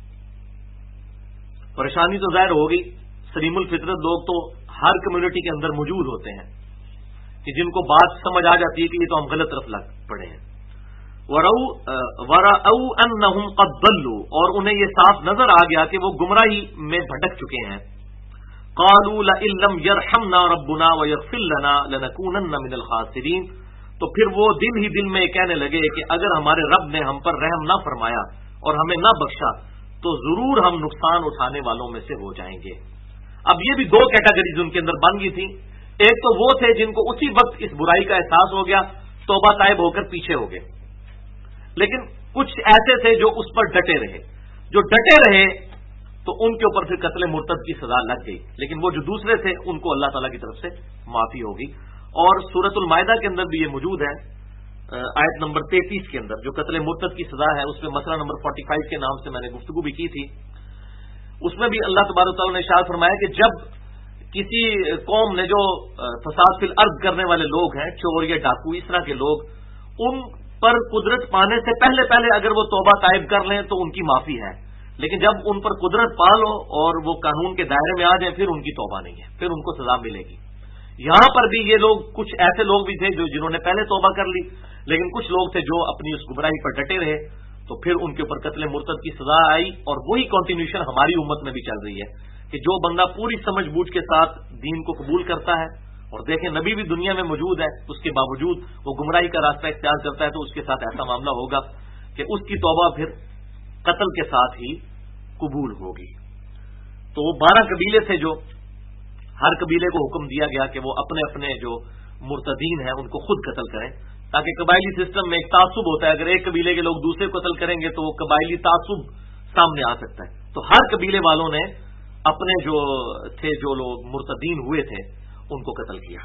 پریشانی تو ظاہر ہوگی، سلیم الفطرت لوگ تو ہر کمیونٹی کے اندر موجود ہوتے ہیں کہ جن کو بات سمجھ آ جاتی ہے کہ یہ تو ہم غلط طرف لگ پڑے ہیں. وَرَأَوْا أَنَّهُمْ قَدْ ضَلُّوا، اور انہیں یہ صاف نظر آ گیا کہ وہ گمراہی میں بھٹک چکے ہیں. قَالُوا لَئِن لَّمْ يَرْحَمْنَا رَبُّنَا وَيَغْفِرْ لَنَا لَنَكُونَنَّ مِنَ الْخَاسِرِينَ. تو پھر وہ دل ہی دل میں کہنے لگے کہ اگر ہمارے رب نے ہم پر رحم نہ فرمایا اور ہمیں نہ بخشا تو ضرور ہم نقصان اٹھانے والوں میں سے ہو جائیں گے. اب یہ بھی دو کیٹیگریز ان کے اندر بن گئی تھی. ایک تو وہ تھے جن کو اسی وقت اس برائی کا احساس ہو گیا، توبہ طائب ہو کر پیچھے ہو گئے. لیکن کچھ ایسے تھے جو اس پر ڈٹے رہے. جو ڈٹے رہے تو ان کے اوپر پھر قتل مرتد کی سزا لگ گئی. لیکن وہ جو دوسرے تھے ان کو اللہ تعالیٰ کی طرف سے معافی ہوگی. اور سورۃ المائدہ کے اندر بھی یہ موجود ہے، آیت نمبر 33 کے اندر جو قتل مرتد کی سزا ہے، اس میں مسئلہ نمبر 45 کے نام سے میں نے گفتگو بھی کی تھی. اس میں بھی اللہ تبارک و تعالیٰ نے ارشاد فرمایا کہ جب کسی قوم نے جو فساد فی الارض کرنے والے لوگ ہیں، چور یا ڈاکو اس طرح کے لوگ، ان پر قدرت پانے سے پہلے اگر وہ توبہ طائب کر لیں تو ان کی معافی ہے. لیکن جب ان پر قدرت پا لو اور وہ قانون کے دائرے میں آ جائیں پھر ان کی توبہ نہیں ہے، پھر ان کو سزا ملے گی. یہاں پر بھی یہ لوگ، کچھ ایسے لوگ بھی تھے جنہوں نے پہلے توبہ کر لی، لیکن کچھ لوگ تھے جو اپنی اس گمراہی پر ڈٹے رہے، تو پھر ان کے اوپر قتل مرتد کی سزا آئی. اور وہی کنٹینیوشن ہماری امت میں بھی چل رہی ہے کہ جو بندہ پوری سمجھ بوجھ کے ساتھ دین کو قبول کرتا ہے، اور دیکھیں نبی بھی دنیا میں موجود ہے، اس کے باوجود وہ گمراہی کا راستہ اختیار کرتا ہے، تو اس کے ساتھ ایسا معاملہ ہوگا کہ اس کی توبہ پھر قتل کے ساتھ ہی قبول ہوگی. تو وہ 12 قبیلے تھے جو ہر قبیلے کو حکم دیا گیا کہ وہ اپنے اپنے جو مرتدین ہیں ان کو خود قتل کریں، تاکہ قبائلی سسٹم میں ایک تعصب ہوتا ہے، اگر ایک قبیلے کے لوگ دوسرے کو قتل کریں گے تو وہ قبائلی تعصب سامنے آ سکتا ہے. تو ہر قبیلے والوں نے اپنے جو تھے، جو لوگ مرتدین ہوئے تھے، ان کو قتل کیا.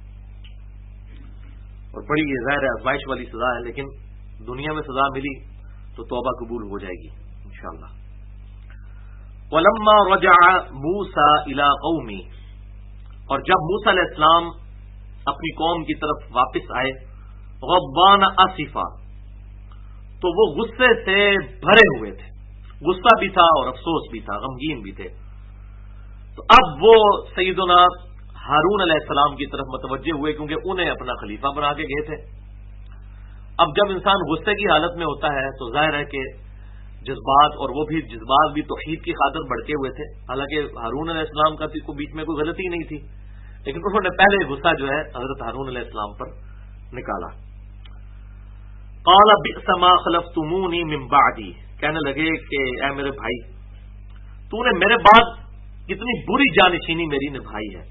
اور بڑی یہ ظاہر آزمائش والی سزا ہے، لیکن دنیا میں سزا ملی تو توبہ قبول ہو جائے گی انشاءاللہ. وَلَمَّا رَجَعَ مُوسَىٰ إِلَىٰ قَوْمِهِ، اور جب موسیٰ علیہ السلام اپنی قوم کی طرف واپس آئے، غضبان آصفا، تو وہ غصے سے بھرے ہوئے تھے. غصہ بھی تھا اور افسوس بھی تھا، غمگین بھی تھے. تو اب وہ سیدنا ہارون علیہ السلام کی طرف متوجہ ہوئے، کیونکہ انہیں اپنا خلیفہ بنا کے گئے تھے. اب جب انسان غصے کی حالت میں ہوتا ہے تو ظاہر ہے کہ جذبات، اور وہ بھی جذبات بھی توحید کی خاطر بڑھتے ہوئے تھے. حالانکہ ہارون علیہ السلام کا تو بیچ میں کوئی غلطی نہیں تھی، لیکن انہوں نے پہلے غصہ جو ہے حضرت ہارون علیہ السلام پر نکالا. قال بئس ما خلفتمونی من بعدی، کہنے لگے کہ اے میرے بھائی، تو نے میرے بعد کتنی بری جانشینی میری نبھائی ہے.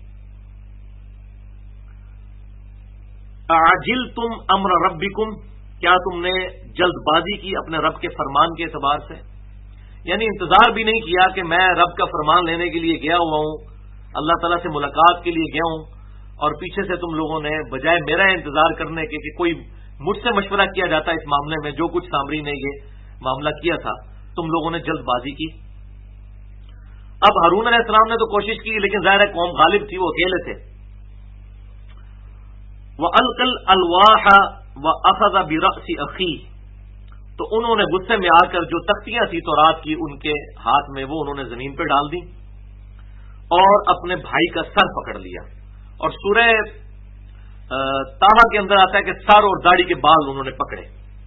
اعجلتم امر ربکم، کیا تم نے جلد بازی کی اپنے رب کے فرمان کے اعتبار سے؟ یعنی انتظار بھی نہیں کیا کہ میں رب کا فرمان لینے کے لیے گیا ہوا ہوں، اللہ تعالیٰ سے ملاقات کے لیے گیا ہوں، اور پیچھے سے تم لوگوں نے بجائے میرا انتظار کرنے کے کہ کوئی مجھ سے مشورہ کیا جاتا اس معاملے میں، جو کچھ سامری نے یہ معاملہ کیا تھا، تم لوگوں نے جلد بازی کی. اب ہارون علیہ السلام نے تو کوشش کی، لیکن ظاہر قوم غالب تھی، وہ اکیلے تھے. وَأَلْقَى الْأَلْوَاحَ وَأَخَذَ بِرَأْسِ أَخِيهِ، تو انہوں نے غصے میں آ کر جو تختیاں تھی تورات کی ان کے ہاتھ میں، وہ انہوں نے زمین پہ ڈال دی اور اپنے بھائی کا سر پکڑ لیا. اور سورہ طٰہٰ کے اندر آتا ہے کہ سر اور داڑھی کے بال انہوں نے پکڑے.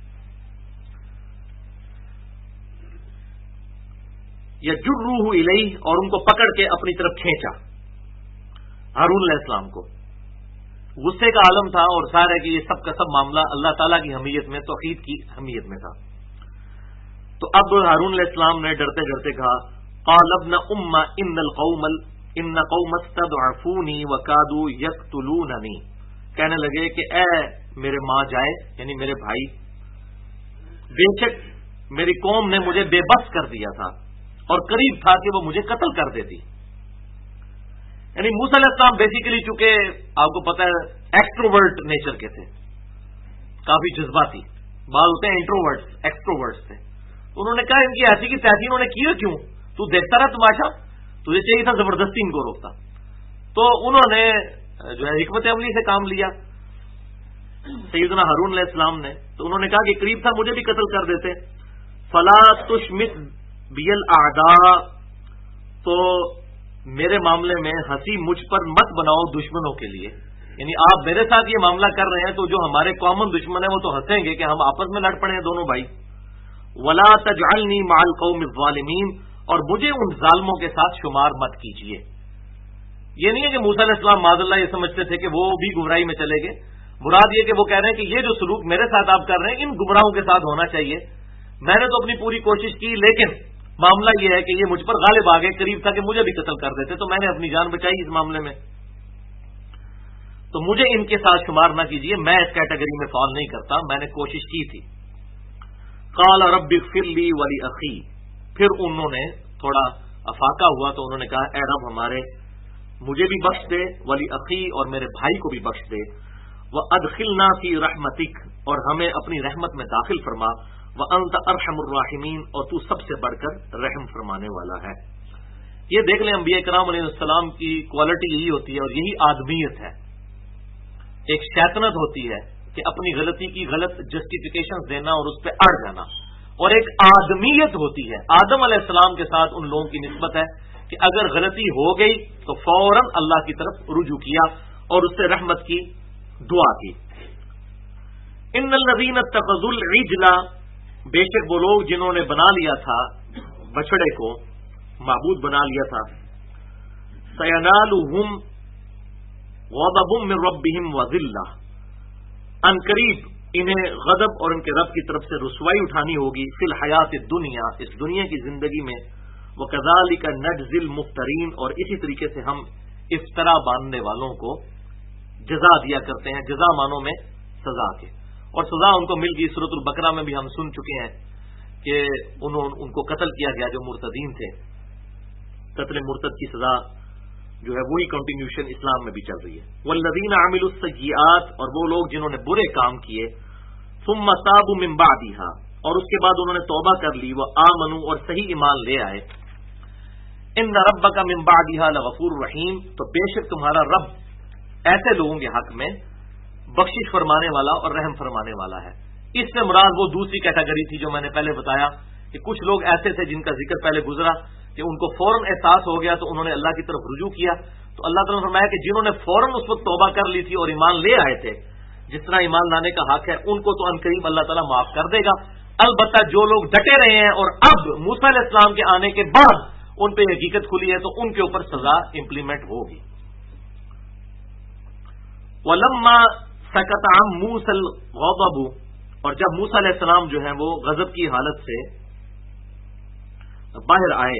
یجرہ الیہ، اور ان کو پکڑ کے اپنی طرف کھینچا. ہارون علیہ السلام کو غصے کا عالم تھا، اور ظاہر ہے کہ یہ سب کا سب معاملہ اللہ تعالیٰ کی حمیت میں، توحید کی حمیت میں تھا. تو اب ہارون علیہ السلام نے ڈرتے ڈرتے کہا، قال ابن ام ان قوم استضعفونی وکادوا یقتلوننی، کہنے لگے کہ اے میرے ماں جائے، یعنی میرے بھائی، بے شک میری قوم نے مجھے بے بس کر دیا تھا اور قریب تھا کہ وہ مجھے قتل کر دیتی. یعنی موسیٰ علیہ السلام بیسیکلی چونکہ آپ کو پتہ ہے ایکسٹروورٹ نیچر کے تھے، کافی جذباتی، بعض ہوتے ہیں انٹروورٹس، ایکسٹروورٹس تھے. انہوں نے کہا ان کی ایسی کی تیسی انہوں نے کی کیوں، تو دیکھتا رہا تماشا، تجھے چاہیے تھا زبردستی ان کو روکتا. تو انہوں نے جو ہے حکمت عملی سے کام لیا سیدنا ہارون علیہ السلام نے. تو انہوں نے کہا کہ قریب تھا مجھے بھی قتل کر دیتے. فلا تشمت بیل اعداء، تو میرے معاملے میں ہنسی مجھ پر مت بناؤ دشمنوں کے لیے. یعنی آپ میرے ساتھ یہ معاملہ کر رہے ہیں تو جو ہمارے کامن دشمن ہیں وہ تو ہنسیں گے کہ ہم آپس میں لڑ پڑے ہیں دونوں بھائی. ولا تجعلنی مع القوم الظالمین، اور مجھے ان ظالموں کے ساتھ شمار مت کیجیے. یہ نہیں ہے کہ موسیٰ علیہ السلام معاذ اللہ یہ سمجھتے تھے کہ وہ بھی گمراہی میں چلے گئے. مراد یہ کہ وہ کہہ رہے ہیں کہ یہ جو سلوک میرے ساتھ آپ کر رہے ہیں ان گمراہوں کے ساتھ ہونا چاہیے. میں نے تو اپنی پوری کوشش کی، لیکن معاملہ یہ ہے کہ یہ مجھ پر غالب آ گئے، قریب تھا کہ مجھے بھی قتل کر دیتے، تو میں نے اپنی جان بچائی اس معاملے میں. تو مجھے ان کے ساتھ شمار نہ کیجیے، میں اس کیٹیگری میں فال نہیں کرتا، میں نے کوشش کی تھی. قال رب اغفر لی ولی، پھر انہوں نے تھوڑا افاقہ ہوا تو انہوں نے کہا اے رب ہمارے مجھے بھی بخش دے، ولی اخی اور میرے بھائی کو بھی بخش دے، وادخلنا فی رحمتک اور ہمیں اپنی رحمت میں داخل فرما، وانت ارحم الراحمین اور تو سب سے بڑھ کر رحم فرمانے والا ہے. یہ دیکھ لیں انبیاء کرام علیہ السلام کی کوالٹی یہی ہوتی ہے اور یہی آدمیت ہے. ایک شیطنت ہوتی ہے کہ اپنی غلطی کی غلط جسٹیفیکیشن دینا اور اس پہ اڑ جانا، اور ایک آدمیت ہوتی ہے. آدم علیہ السلام کے ساتھ ان لوگوں کی نسبت ہے کہ اگر غلطی ہو گئی تو فوراً اللہ کی طرف رجوع کیا اور اس سے رحمت کی دعا کی. ان الذین اتخذوا العجل، بے شک وہ لوگ جنہوں نے بنا لیا تھا بچڑے کو معبود بنا لیا تھا، سینالہم غضب من ربہم وذلہ، ان قریب انہیں غضب اور ان کے رب کی طرف سے رسوائی اٹھانی ہوگی، فی الحیات الدنیا، اس دنیا کی زندگی میں، وکذالک نجزی المفترین، اور اسی طریقے سے ہم افطرا باندھنے والوں کو جزا دیا کرتے ہیں، جزا مانوں میں سزا کے، اور سزا ان کو مل گئی. سورۃ البقرہ میں بھی ہم سن چکے ہیں کہ ان کو قتل کیا گیا جو مرتدین تھے. قتل مرتد کی سزا جو ہے وہی کنٹینیوشن اسلام میں بھی چل رہی ہے. والذین عملوا السیئات، اور وہ لوگ جنہوں نے برے کام کیے، ثم تابوا من بعدها، اور اس کے بعد انہوں نے توبہ کر لی، وآمنوا اور صحیح ایمان لے آئے، ان ربک من بعدها لغفور رحیم، تو بے شک تمہارا رب ایسے لوگوں کے حق میں بخشش فرمانے والا اور رحم فرمانے والا ہے. اس سے مراد وہ دوسری کیٹیگری تھی جو میں نے پہلے بتایا کہ کچھ لوگ ایسے تھے جن کا ذکر پہلے گزرا کہ ان کو فوراً احساس ہو گیا تو انہوں نے اللہ کی طرف رجوع کیا. تو اللہ تعالیٰ نے فرمایا کہ جنہوں نے فوراً اس وقت توبہ کر لی تھی اور ایمان لے آئے تھے، جس طرح ایمان لانے کا حق ہے، ان کو تو عنقریب اللہ تعالیٰ معاف کر دے گا. البتہ جو لوگ ڈٹے رہے ہیں اور اب موسیٰ علیہ السلام کے آنے کے بعد ان پہ حقیقت کھلی ہے تو ان کے اوپر سزا امپلیمنٹ ہوگی. ولما سکت عن موسیٰ الغضب، اور جب موسیٰ علیہ السلام جو ہیں وہ غضب کی حالت سے باہر آئے،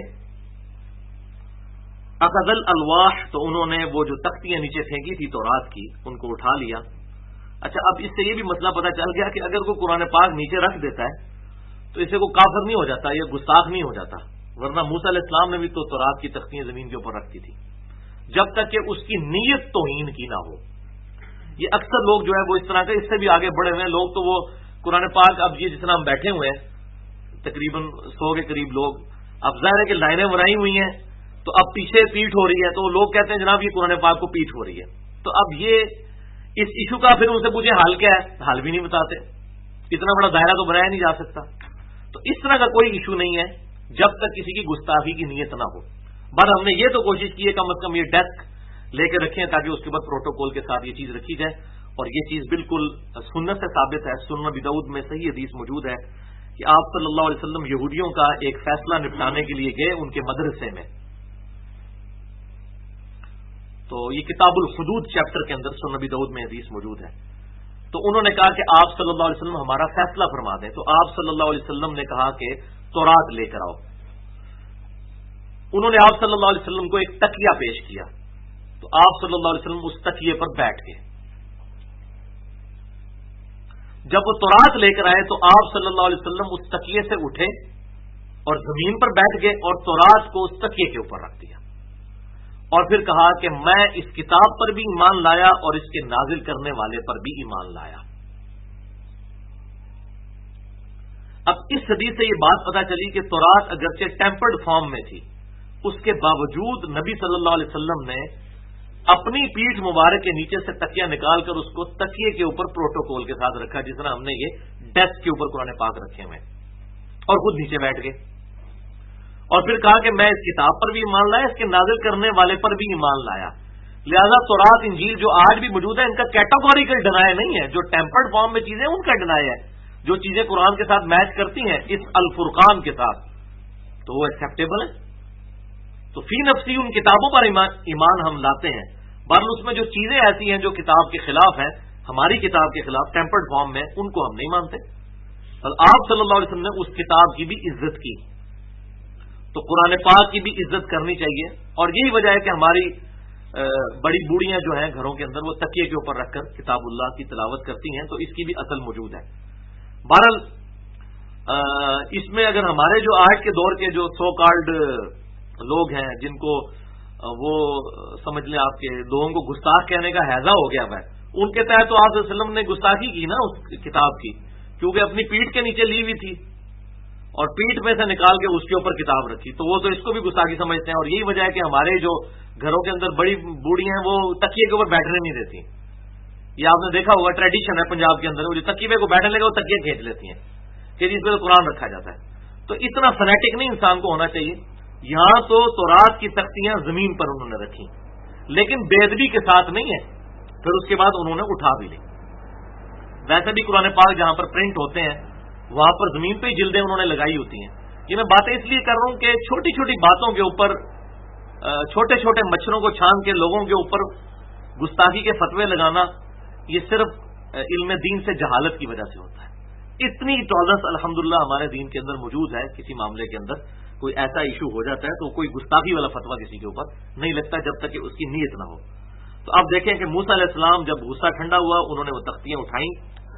اخذ الالواح، تو انہوں نے وہ جو تختیاں نیچے پھینکی تھی تورات کی ان کو اٹھا لیا. اچھا، اب اس سے یہ بھی مسئلہ پتہ چل گیا کہ اگر کوئی قرآن پاک نیچے رکھ دیتا ہے تو اسے کوئی کافر نہیں ہو جاتا، یہ گستاخ نہیں ہو جاتا. ورنہ موسیٰ علیہ السلام نے بھی تو تورات کی تختیاں زمین کے اوپر رکھتی تھی جب تک کہ اس کی نیت توہین کی نہ ہو. یہ اکثر لوگ جو ہے وہ اس طرح کے، اس سے بھی آگے بڑھے ہوئے ہیں لوگ، تو وہ قرآن پاک، اب یہ جس طرح ہم بیٹھے ہوئے ہیں تقریباً 100 کے قریب لوگ، اب ظاہر ہے کہ لائنیں بنائی ہوئی ہیں تو اب پیچھے پیٹ ہو رہی ہے، تو لوگ کہتے ہیں جناب یہ قرآن پاک کو پیٹ ہو رہی ہے. تو اب یہ اس ایشو کا پھر ان سے پوچھیں حل کیا ہے، حل بھی نہیں بتاتے. اتنا بڑا دائرہ تو بنایا نہیں جا سکتا. تو اس طرح کا کوئی ایشو نہیں ہے جب تک کسی کی گستاخی کی نیت نہ ہو. بس ہم نے یہ تو کوشش کی ہے کم از کم یہ ڈیسک لے کے رکھیں تاکہ اس کے بعد پروٹوکول کے ساتھ یہ چیز رکھی جائے. اور یہ چیز بالکل سنت سے ثابت ہے، سنن ابی داؤد میں صحیح حدیث موجود ہے کہ آپ صلی اللہ علیہ وسلم یہودیوں کا ایک فیصلہ نپٹانے کے لیے گئے ان کے مدرسے میں. تو یہ کتاب الحدود چیپٹر کے اندر سنن ابی داؤد میں حدیث موجود ہے. تو انہوں نے کہا کہ آپ صلی اللہ علیہ وسلم ہمارا فیصلہ فرما دیں. تو آپ صلی اللہ علیہ وسلم نے کہا کہ تورات لے کر آؤ. انہوں نے آپ صلی اللہ علیہ وسلم کو ایک تکیہ پیش کیا. تو آپ صلی اللہ علیہ وسلم اس تکیے پر بیٹھ گئے. جب وہ تورات لے کر آئے تو آپ صلی اللہ علیہ وسلم اس تکیے سے اٹھے اور زمین پر بیٹھ گئے اور تورات کو اس تکیے کے اوپر رکھ دیا اور پھر کہا کہ میں اس کتاب پر بھی ایمان لایا اور اس کے نازل کرنے والے پر بھی ایمان لایا. اب اس حدیث سے یہ بات پتہ چلی کہ تورات اگرچہ ٹیمپرڈ فارم میں تھی، اس کے باوجود نبی صلی اللہ علیہ وسلم نے اپنی پیٹھ مبارک کے نیچے سے تکیہ نکال کر اس کو تکیے کے اوپر پروٹوکول کے ساتھ رکھا، جس طرح ہم نے یہ ڈیسک کے اوپر قرآن پاک رکھے ہوئے. اور خود نیچے بیٹھ گئے، اور پھر کہا کہ میں اس کتاب پر بھی ایمان لایا، اس کے نازل کرنے والے پر بھی ایمان لایا۔ لہذا تورات انجیل جو آج بھی موجود ہے ان کا کیٹاگوریکل ڈینائی نہیں ہے، جو ٹیمپرڈ فارم میں چیزیں ان کا ڈینائی ہے، جو چیزیں قرآن کے ساتھ میچ کرتی ہیں اس الفرقان کے ساتھ تو وہ ایکسیپٹیبل ہے۔ تو فی نفسی ان کتابوں پر ایمان ہم لاتے ہیں، بہرحال اس میں جو چیزیں ایسی ہیں جو کتاب کے خلاف ہیں، ہماری کتاب کے خلاف ٹیمپرڈ فارم میں، ان کو ہم نہیں مانتے۔ اور آپ صلی اللہ علیہ وسلم نے اس کتاب کی بھی عزت کی، تو قرآن پاک کی بھی عزت کرنی چاہیے۔ اور یہی وجہ ہے کہ ہماری بڑی بوڑھیاں جو ہیں گھروں کے اندر وہ تکیے کے اوپر رکھ کر کتاب اللہ کی تلاوت کرتی ہیں، تو اس کی بھی اصل موجود ہے۔ بہرحال اس میں اگر ہمارے جو آج کے دور کے جو سو کالڈ لوگ ہیں، جن کو وہ سمجھ لیں آپ کے لوگوں کو گستاخ کہنے کا حیضہ ہو گیا ہے، ان کے تحت تو آپ صلی اللہ علیہ وسلم نے گستاخی کی نا اس کتاب کی، کیونکہ اپنی پیٹھ کے نیچے لی ہوئی تھی اور پیٹھ میں سے نکال کے اس کے اوپر کتاب رکھی، تو وہ تو اس کو بھی گستاخی سمجھتے ہیں۔ اور یہی وجہ ہے کہ ہمارے جو گھروں کے اندر بڑی بوڑھی ہیں وہ تکیے کے اوپر بیٹھنے نہیں دیتی۔ یہ آپ نے دیکھا ہوگا، ٹریڈیشن ہے پنجاب کے اندر، وہ جو تکیے کو بیٹھنے لگے وہ تکیے کھینچ لیتی ہیں کہ جس پہ تو قرآن رکھا جاتا ہے۔ تو اتنا فنیٹک نہیں انسان کو ہونا چاہیے۔ یہاں تو تورات کی تختیاں زمین پر انہوں نے رکھی، لیکن بے ادبی کے ساتھ نہیں ہے، پھر اس کے بعد انہوں نے اٹھا بھی لی۔ ویسے بھی قرآن پاک جہاں پر پرنٹ ہوتے ہیں وہاں پر زمین پہ ہی جلدیں انہوں نے لگائی ہوتی ہیں۔ یہ میں باتیں اس لیے کر رہا ہوں کہ چھوٹی چھوٹی باتوں کے اوپر چھوٹے چھوٹے مچھروں کو چھان کے لوگوں کے اوپر گستاخی کے فتوے لگانا، یہ صرف علم دین سے جہالت کی وجہ سے ہوتا ہے۔ اتنی ٹالرنس الحمدللہ ہمارے دین کے اندر موجود ہے، کسی معاملے کے اندر کوئی ایسا ایشو ہو جاتا ہے تو کوئی گستاخی والا فتویٰ کسی کے اوپر نہیں لگتا جب تک کہ اس کی نیت نہ ہو۔ تو اب دیکھیں کہ موسیٰ علیہ السلام جب غصہ ٹھنڈا ہوا انہوں نے وہ تختیاں اٹھائیں،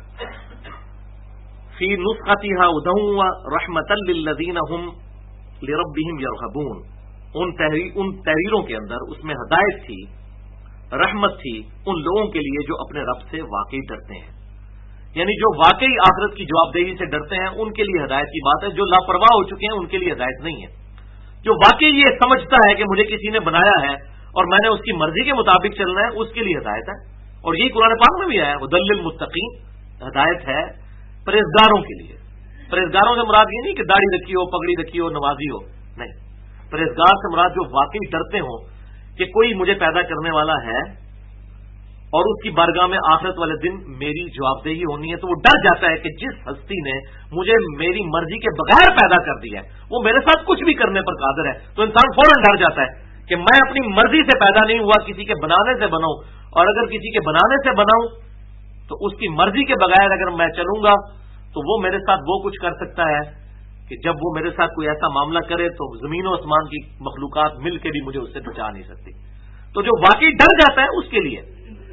فی نسختها ہدی ورحمۃ للذین هم لربهم یرغبون، ان تحریروں کے اندر اس میں ہدایت تھی، رحمت تھی ان لوگوں کے لیے جو اپنے رب سے واقعی ڈرتے ہیں، یعنی جو واقعی آخرت کی جواب دہی سے ڈرتے ہیں ان کے لیے ہدایت کی بات ہے۔ جو لاپرواہ ہو چکے ہیں ان کے لیے ہدایت نہیں ہے۔ جو واقعی یہ سمجھتا ہے کہ مجھے کسی نے بنایا ہے اور میں نے اس کی مرضی کے مطابق چلنا ہے، اس کے لیے ہدایت ہے۔ اور یہی قرآن پاک میں بھی آیا ہے، ہدی للمتقین، ہدایت ہے پرہیزگاروں کے لیے۔ پرہیزگاروں سے مراد یہ نہیں کہ داڑھی رکھی ہو، پگڑی رکھی ہو، نمازی ہو، نہیں، پرہیزگار سے مراد جو واقعی ڈرتے ہوں کہ کوئی مجھے پیدا کرنے والا ہے اور اس کی بارگاہ میں آخرت والے دن میری جواب دہی ہونی ہے، تو وہ ڈر جاتا ہے کہ جس ہستی نے مجھے میری مرضی کے بغیر پیدا کر دیا ہے وہ میرے ساتھ کچھ بھی کرنے پر قادر ہے۔ تو انسان فوراً ڈر جاتا ہے کہ میں اپنی مرضی سے پیدا نہیں ہوا، کسی کے بنانے سے بناؤں، اور اگر کسی کے بنانے سے بناؤں تو اس کی مرضی کے بغیر اگر میں چلوں گا تو وہ میرے ساتھ وہ کچھ کر سکتا ہے کہ جب وہ میرے ساتھ کوئی ایسا معاملہ کرے تو زمین و آسمان کی مخلوقات مل کے بھی مجھے اس سے بچا نہیں سکتی۔ تو جو واقعی ڈر جاتا ہے اس کے لیے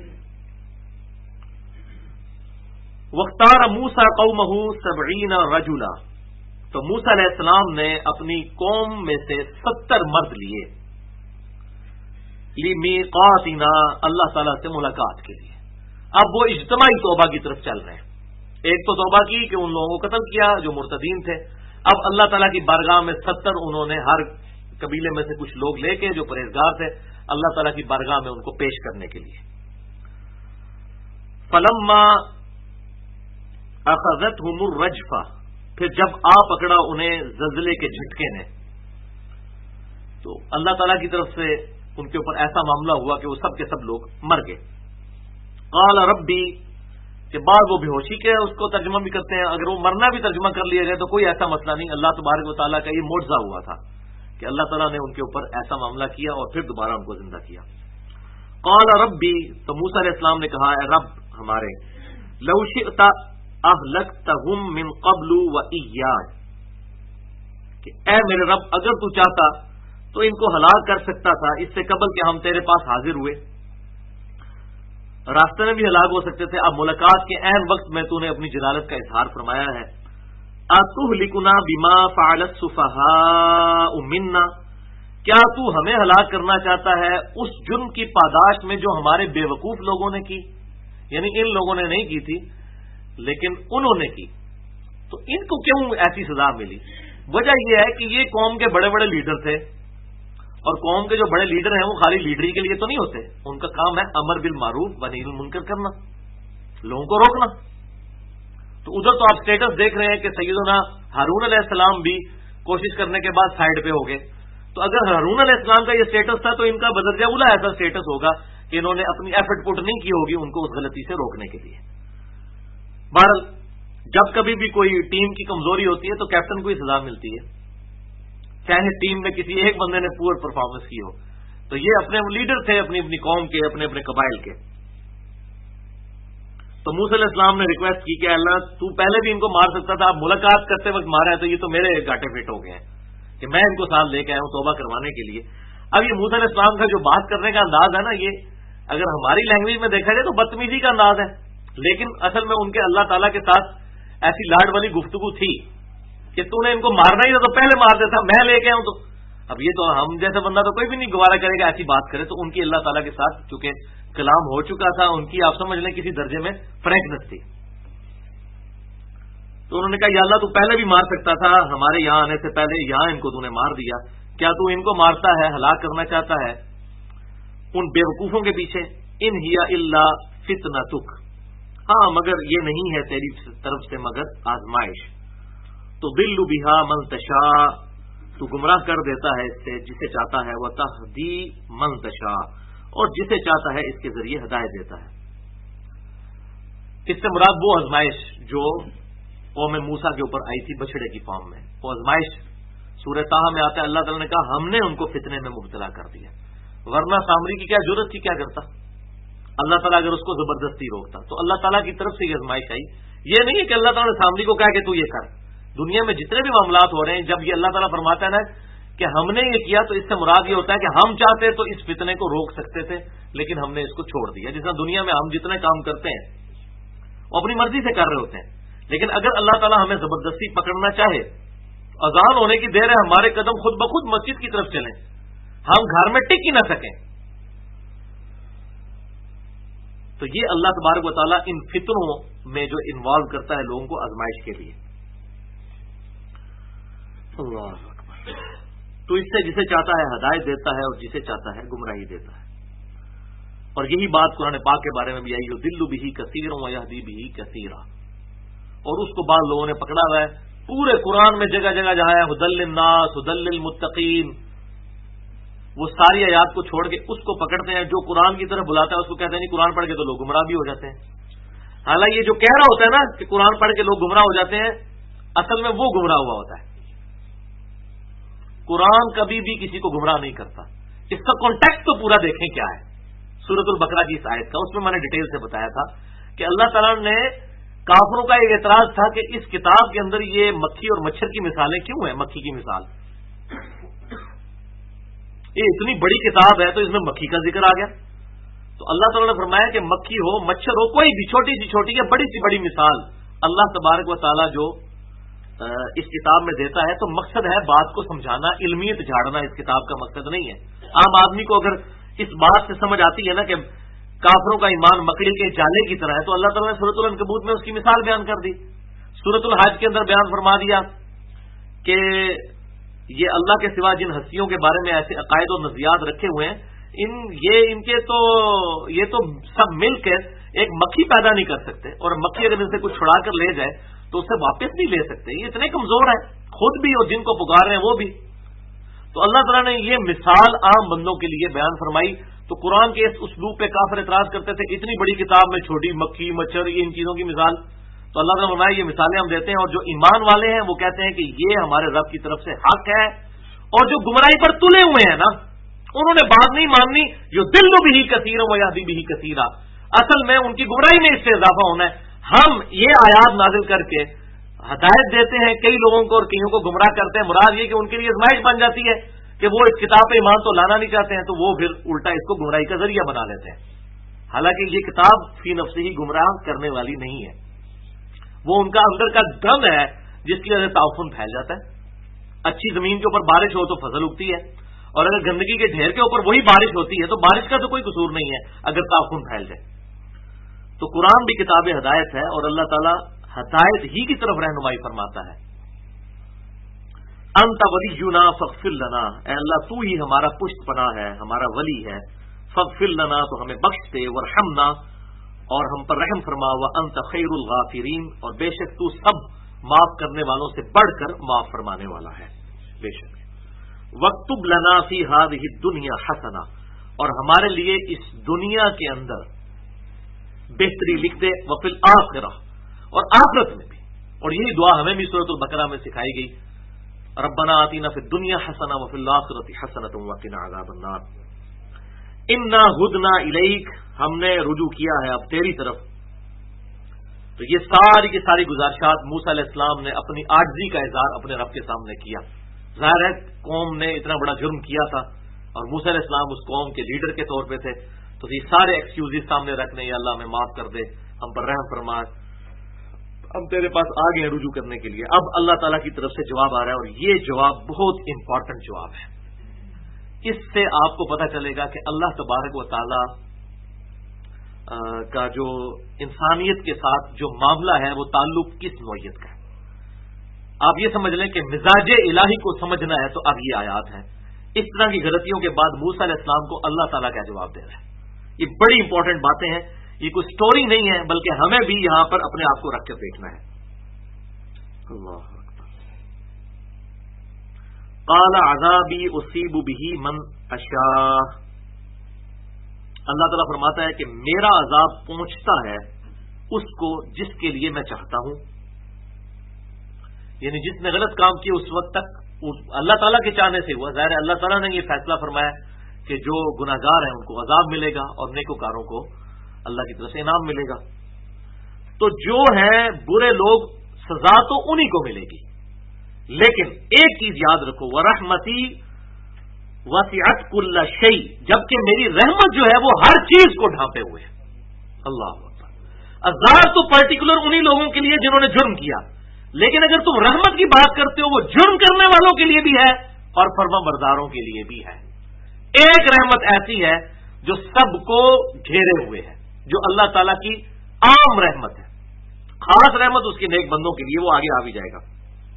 وَاخْتَارَ مُوسَىٰ قَوْمَهُ 70 رَجُلًا، تو موسیٰ علیہ السلام نے اپنی قوم میں سے 70 مرد لیے، لِمِيقَاتِنَا، اللہ تعالیٰ سے ملاقات کے لیے۔ اب وہ اجتماعی توبہ کی طرف چل رہے ہیں۔ ایک تو توبہ کی کہ ان لوگوں کو قتل کیا جو مرتدین تھے، اب اللہ تعالیٰ کی بارگاہ میں 70 انہوں نے ہر قبیلے میں سے کچھ لوگ لے کے جو پرہیزگار تھے اللہ تعالیٰ کی بارگاہ میں ان کو پیش کرنے کے لیے۔ فلما اخذتهم الرجفہ، پھر جب آ پکڑا انہیں زلزلے کے جھٹکے نے، تو اللہ تعالیٰ کی طرف سے ان کے اوپر ایسا معاملہ ہوا کہ وہ سب کے سب لوگ مر گئے۔ قال ربی، کہ بعد وہ بے ہوشی کے اس کو ترجمہ بھی کرتے ہیں، اگر وہ مرنا بھی ترجمہ کر لیا جائے تو کوئی ایسا مسئلہ نہیں، اللہ تبارک و تعالیٰ کا یہ معجزہ ہوا تھا کہ اللہ تعالیٰ نے ان کے اوپر ایسا معاملہ کیا اور پھر دوبارہ ان کو زندہ کیا۔ قال ربی، تو موسیٰ علیہ السلام نے کہا، اے رب ہمارے، لو شئت اہلکتہم من قبل وإیایا، کہ اے میرے رب اگر تو چاہتا تو ان کو ہلاک کر سکتا تھا اس سے قبل کہ ہم تیرے پاس حاضر ہوئے، راستے میں بھی ہلاک ہو سکتے تھے۔ اب ملاقات کے عین وقت میں تو نے اپنی جلالت کا اظہار فرمایا ہے۔ اتہلکنا بما فعل السفہاء منا، کیا تو ہمیں ہلاک کرنا چاہتا ہے اس جرم کی پاداش میں جو ہمارے بے وقوف لوگوں نے کی، یعنی ان لوگوں نے نہیں کی تھی لیکن انہوں نے کی، تو ان کو کیوں ایسی سزا ملی؟ وجہ یہ ہے کہ یہ قوم کے بڑے بڑے لیڈر تھے، اور قوم کے جو بڑے لیڈر ہیں وہ خالی لیڈری کے لیے تو نہیں ہوتے، ان کا کام ہے امر بالمعروف ونہی عن المنکر کرنا، لوگوں کو روکنا۔ تو ادھر تو آپ سٹیٹس دیکھ رہے ہیں کہ سیدنا ہارون علیہ السلام بھی کوشش کرنے کے بعد سائڈ پہ ہو گئے. تو اگر ہارون علیہ السلام کا یہ سٹیٹس تھا تو ان کا بدرجہ اولا ایسا سٹیٹس ہوگا کہ انہوں نے اپنی ایفرٹ پٹ نہیں کی ہوگی ان کو اس غلطی سے روکنے کے لیے. بہرحال جب کبھی بھی کوئی ٹیم کی کمزوری ہوتی ہے تو کیپٹن کو ہی سزا ملتی ہے، چاہے ٹیم میں کسی ایک بندے نے پور پرفارمنس کی ہو. تو یہ اپنے لیڈر تھے اپنی اپنی قوم کے، اپنے اپنے قبائل کے. تو موسیٰ علیہ السلام نے ریکویسٹ کی کہ اللہ تو پہلے بھی ان کو مار سکتا تھا، اب ملاقات کرتے وقت مارا ہے تو یہ تو میرے گاٹے فٹ ہو گئے ہیں کہ میں ان کو ساتھ لے کے آیا ہوں توبہ کروانے کے لیے. اب یہ موسیٰ علیہ السلام کا جو بات کرنے کا انداز ہے نا، یہ اگر ہماری لینگویج میں دیکھا جائے تو بدتمیزی کا انداز ہے، لیکن اصل میں ان کے اللہ تعالیٰ کے ساتھ ایسی لاڈ والی گفتگو تھی کہ تو نے ان کو مارنا ہی تھا تو پہلے مار دیتا، میں لے کے آؤں. تو اب یہ تو ہم جیسے بندہ تو کوئی بھی نہیں گوارا کرے گا ایسی بات کرے. تو ان کی اللہ تعالیٰ کے ساتھ چونکہ کلام ہو چکا تھا، ان کی آپ سمجھ لیں کسی درجے میں فرینکنس تھی. تو انہوں نے کہا یا اللہ تو پہلے بھی مار سکتا تھا، ہمارے یہاں آنے سے پہلے یہاں ان کو تو نے مار دیا، کیا تو ان کو مارتا ہے، ہلاک کرنا چاہتا ہے ان بیوقوفوں کے پیچھے؟ ان ہیا الا فتنتک، ہاں مگر یہ نہیں ہے تیری طرف سے مگر آزمائش. تو دل بہا من تشاء، تو گمراہ کر دیتا ہے اس سے جسے چاہتا ہے، وہ تہدی من تشاء، اور جسے چاہتا ہے اس کے ذریعے ہدایت دیتا ہے. اس سے مراد وہ آزمائش جو قوم موسیٰ کے اوپر آئی تھی بچڑے کی فارم میں، وہ آزمائش سورہ طٰہٰ میں آتا ہے اللہ تعالیٰ نے کہا ہم نے ان کو فتنے میں مبتلا کر دیا، ورنہ سامری کی کیا ضرورت تھی، کیا کرتا اللہ تعالیٰ اگر اس کو زبردستی روکتا. تو اللہ تعالیٰ کی طرف سے یہ آزمائش آئی. یہ نہیں ہے کہ اللہ تعالیٰ نے سامری کو کہا کہ تو یہ کر. دنیا میں جتنے بھی معاملات ہو رہے ہیں جب یہ اللہ تعالیٰ فرماتا ہے نا کہ ہم نے یہ کیا، تو اس سے مراد یہ ہوتا ہے کہ ہم چاہتے تو اس فتنے کو روک سکتے تھے لیکن ہم نے اس کو چھوڑ دیا. جس طرح دنیا میں ہم جتنے کام کرتے ہیں وہ اپنی مرضی سے کر رہے ہوتے ہیں، لیکن اگر اللہ تعالیٰ ہمیں زبردستی پکڑنا چاہے، اذان ہونے کی دیر ہے، ہمارے قدم خود بخود مسجد کی طرف چلیں، ہم گھر میں ٹک ہی نہ سکیں، تو یہ اللہ تبارک و تعالیٰ ان فتنوں میں جو انوالو کرتا ہے لوگوں کو آزمائش کے لیے. اللہ اکبر. تو اس سے جسے چاہتا ہے ہدایت دیتا ہے اور جسے چاہتا ہے گمراہی دیتا ہے. اور یہی بات قرآن پاک کے بارے میں بھی آئی، جو دل بھی کثیر و یہدی بھی کثیرا، اور اس کو بعض لوگوں نے پکڑا ہوا ہے. پورے قرآن میں جگہ جگہ جہاں ہے ہدی للناس ہدی للمتقین، وہ ساری آیات کو چھوڑ کے اس کو پکڑتے ہیں جو قرآن کی طرف بلاتا ہے، اس کو کہتے ہیں نہیں قرآن پڑھ کے تو لوگ گمراہ بھی ہو جاتے ہیں. حالانکہ یہ جو کہہ رہا ہوتا ہے نا کہ قرآن پڑھ کے لوگ گمراہ ہو جاتے ہیں، اصل میں وہ گمراہ ہوا ہوتا ہے. قرآن کبھی بھی کسی کو گمراہ نہیں کرتا. اس کا کانٹیکٹ تو پورا دیکھیں کیا ہے سورۃ البقرہ کی اس آیت کا. اس میں نے ڈیٹیل سے بتایا تھا کہ اللہ تعالیٰ نے کافروں کا ایک اعتراض تھا کہ اس کتاب کے اندر یہ مکھی اور مچھر کی مثالیں کیوں ہیں. مکھی کی مثال، یہ اتنی بڑی کتاب ہے تو اس میں مکھی کا ذکر آ گیا. تو اللہ تعالیٰ نے فرمایا کہ مکھی ہو مچھر ہو کوئی بھی چھوٹی سی چھوٹی یا بڑی سی بڑی مثال اللہ تبارک و تعالیٰ جو اس کتاب میں دیتا ہے تو مقصد ہے بات کو سمجھانا، علمیت جھاڑنا اس کتاب کا مقصد نہیں ہے. عام آدمی کو اگر اس بات سے سمجھ آتی ہے نا کہ کافروں کا ایمان مکڑی کے جالے کی طرح ہے، تو اللہ تعالیٰ نے سورۃ العنکبوت میں اس کی مثال بیان کر دی. سورۃ الحج کے اندر بیان فرما دیا کہ یہ اللہ کے سوا جن ہستیوں کے بارے میں ایسے عقائد اور نظریات رکھے ہوئے ہیں، یہ تو سب مل کر ایک مکھی پیدا نہیں کر سکتے، اور مکھی اگر ان سے کچھ چھڑا کر لے جائے تو اسے واپس نہیں لے سکتے. یہ اتنے کمزور ہیں خود بھی اور جن کو پکار رہے ہیں وہ بھی. تو اللہ تعالیٰ نے یہ مثال عام بندوں کے لیے بیان فرمائی. تو قرآن کے اس اسلوب پہ کافر اعتراض کرتے تھے، اتنی بڑی کتاب میں چھوٹی مکھی مچھر ان چیزوں کی مثال. تو اللہ تعالیٰ نے فرمایا یہ مثالیں ہم دیتے ہیں، اور جو ایمان والے ہیں وہ کہتے ہیں کہ یہ ہمارے رب کی طرف سے حق ہے، اور جو گمراہی پر تلے ہوئے ہیں نا انہوں نے بات نہیں ماننی. جو دل بھی کثیر و یہدی بھی کثیرا، اصل میں ان کی گمراہی میں اس سے اضافہ ہونا ہے. ہم یہ آیات نازل کر کے ہدایت دیتے ہیں کئی لوگوں کو اور کئیوں کو گمراہ کرتے ہیں. مراد یہ کہ ان کے لیے آزمائش بن جاتی ہے کہ وہ اس کتاب پہ ایمان تو لانا نہیں چاہتے ہیں، تو وہ پھر الٹا اس کو گمراہی کا ذریعہ بنا لیتے ہیں. حالانکہ یہ کتاب فی نفسی ہی گمراہ کرنے والی نہیں ہے، وہ ان کا اندر کا دم ہے جس کی وجہ سے تعفن پھیل جاتا ہے. اچھی زمین کے اوپر بارش ہو تو فصل اگتی ہے، اور اگر گندگی کے ڈھیر کے اوپر وہی بارش ہوتی ہے تو بارش کا تو کوئی قصور نہیں ہے اگر تعفن پھیل جائے. تو قرآن بھی کتاب ہدایت ہے، اور اللہ تعالیٰ ہدایت ہی کی طرف رہنمائی فرماتا ہے. انت ولینا فاغفر لنا، اے اللہ تو ہی ہمارا پشت پناہ ہے، ہمارا ولی ہے. فاغفر لنا، تو ہمیں بخش دے، ورحمنا، اور ہم پر رحم فرما. وانت خیر الغافرین، اور بے شک تو سب معاف کرنے والوں سے بڑھ کر معاف فرمانے والا ہے. بے شک. وَاکْتُبْ لَنَا فِی هَذِهِ الدُّنْیَا حَسَنَةً، اور ہمارے لیے اس دنیا کے اندر بہتری لکھ دے، وفی الآخرہ، اور آخرت میں بھی. اور یہی دعا ہمیں بھی سورۃ البقرہ میں سکھائی گئی، ربنا آتینا فی الدنیا حسنہ وفی الآخرۃ حسنۃ وقنا عذاب النار. انا ہدنا الیک، ہم نے رجوع کیا ہے اب تیری طرف. تو یہ ساری کی ساری گزارشات موسیٰ علیہ السلام نے اپنی عاجزی کا اظہار اپنے رب کے سامنے کیا. ظاہر ہے قوم نے اتنا بڑا جرم کیا تھا اور موسیٰ علیہ السلام اس قوم کے لیڈر کے طور پہ تھے، تو یہ سارے ایکسکیوزز سامنے رکھنے، یا اللہ ہمیں معاف کر دے، ہم پر رحم فرما، ہم تیرے پاس آ گئے ہیں رجوع کرنے کے لیے. اب اللہ تعالیٰ کی طرف سے جواب آ رہا ہے، اور یہ جواب بہت امپورٹنٹ جواب ہے. اس سے آپ کو پتہ چلے گا کہ اللہ تبارک و تعالیٰ کا جو انسانیت کے ساتھ جو معاملہ ہے وہ تعلق کس نوعیت کا ہے. آپ یہ سمجھ لیں کہ مزاج الہی کو سمجھنا ہے تو اب یہ آیات ہیں. اس طرح کی غلطیوں کے بعد موسیٰ علیہ السلام کو اللہ تعالیٰ کیا جواب دے رہا ہے. یہ بڑی امپورٹنٹ باتیں ہیں، یہ کوئی سٹوری نہیں ہے، بلکہ ہمیں بھی یہاں پر اپنے آپ کو رکھ کر دیکھنا ہے. اللہ اکبر. قال عذابی اصیب بہ من اشاء، اللہ تعالیٰ فرماتا ہے کہ میرا عذاب پہنچتا ہے اس کو جس کے لیے میں چاہتا ہوں. یعنی جس نے غلط کام کیا اس وقت تک اللہ تعالیٰ کے چاہنے سے ہوا. ظاہر ہے اللہ تعالیٰ نے یہ فیصلہ فرمایا کہ جو گناہگار ہیں ان کو عذاب ملے گا اور نیکوکاروں کو اللہ کی طرف سے انعام ملے گا. تو جو ہیں برے لوگ سزا تو انہی کو ملے گی، لیکن ایک چیز یاد رکھو، وَرَحْمَتِي وَسِعَتْ كُلَّ شَيْءٍ، جبکہ میری رحمت جو ہے وہ ہر چیز کو ڈھانپے ہوئے ہے. اللہ اکبر. عذاب تو پرٹیکولر انہی لوگوں کے لیے جنہوں نے جرم کیا، لیکن اگر تم رحمت کی بات کرتے ہو وہ جرم کرنے والوں کے لیے بھی ہے اور فرما برداروں کے لیے بھی ہے. ایک رحمت ایسی ہے جو سب کو گھیرے ہوئے ہے، جو اللہ تعالیٰ کی عام رحمت ہے. خاص رحمت اس کے نیک بندوں کے لیے، وہ آگے آ بھی جائے گا.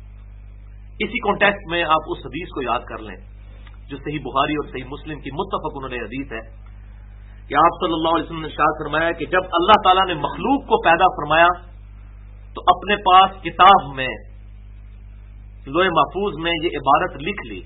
اسی کانٹیکسٹ میں آپ اس حدیث کو یاد کر لیں جو صحیح بخاری اور صحیح مسلم کی متفق علیہ حدیث ہے کہ آپ صلی اللہ علیہ وسلم نے ارشاد فرمایا کہ جب اللہ تعالیٰ نے مخلوق کو پیدا فرمایا تو اپنے پاس کتاب میں لوح محفوظ میں یہ عبارت لکھ لی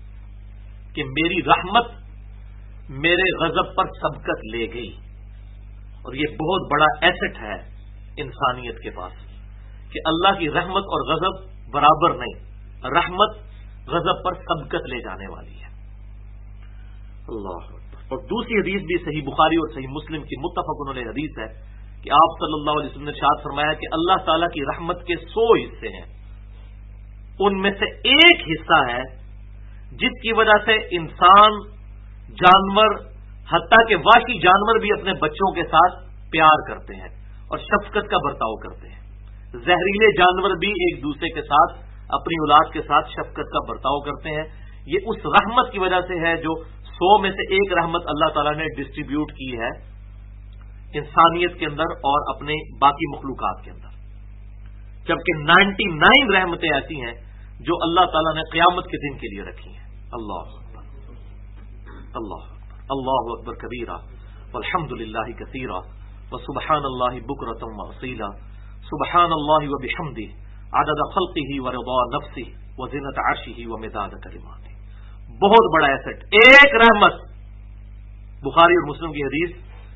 کہ میری رحمت میرے غضب پر سبقت لے گئی. اور یہ بہت بڑا ایسٹ ہے انسانیت کے پاس کہ اللہ کی رحمت اور غضب برابر نہیں، رحمت غضب پر سبقت لے جانے والی ہے. اللہ اکبر. اور دوسری حدیث بھی صحیح بخاری اور صحیح مسلم کی متفق علیہ حدیث ہے کہ آپ صلی اللہ علیہ وسلم نے ارشاد فرمایا کہ اللہ تعالیٰ کی رحمت کے 100 حصے ہیں، ان میں سے ایک حصہ ہے جس کی وجہ سے انسان، جانور، حتیٰ کہ وحشی جانور بھی اپنے بچوں کے ساتھ پیار کرتے ہیں اور شفقت کا برتاؤ کرتے ہیں. زہریلے جانور بھی ایک دوسرے کے ساتھ، اپنی اولاد کے ساتھ شفقت کا برتاؤ کرتے ہیں. یہ اس رحمت کی وجہ سے ہے جو 100 میں سے ایک رحمت اللہ تعالیٰ نے ڈسٹریبیوٹ کی ہے انسانیت کے اندر اور اپنے باقی مخلوقات کے اندر، جبکہ 99 رحمتیں ایسی ہیں جو اللہ تعالیٰ نے قیامت کے دن کے لیے رکھی ہیں. اللہ اکبر. اللہ اکبر. اللہ اکبر کبیرہ والحمد للہ کثیرہ وسبحان اللہ بکرۃ واصیلا سبحان اللہ وبحمدہ عدد خلقہ ورضا نفسہ وزنۃ عرشہ ومداد کلماتہ. بہت بڑا ایسٹ، ایک رحمت. بخاری اور مسلم کی حدیث.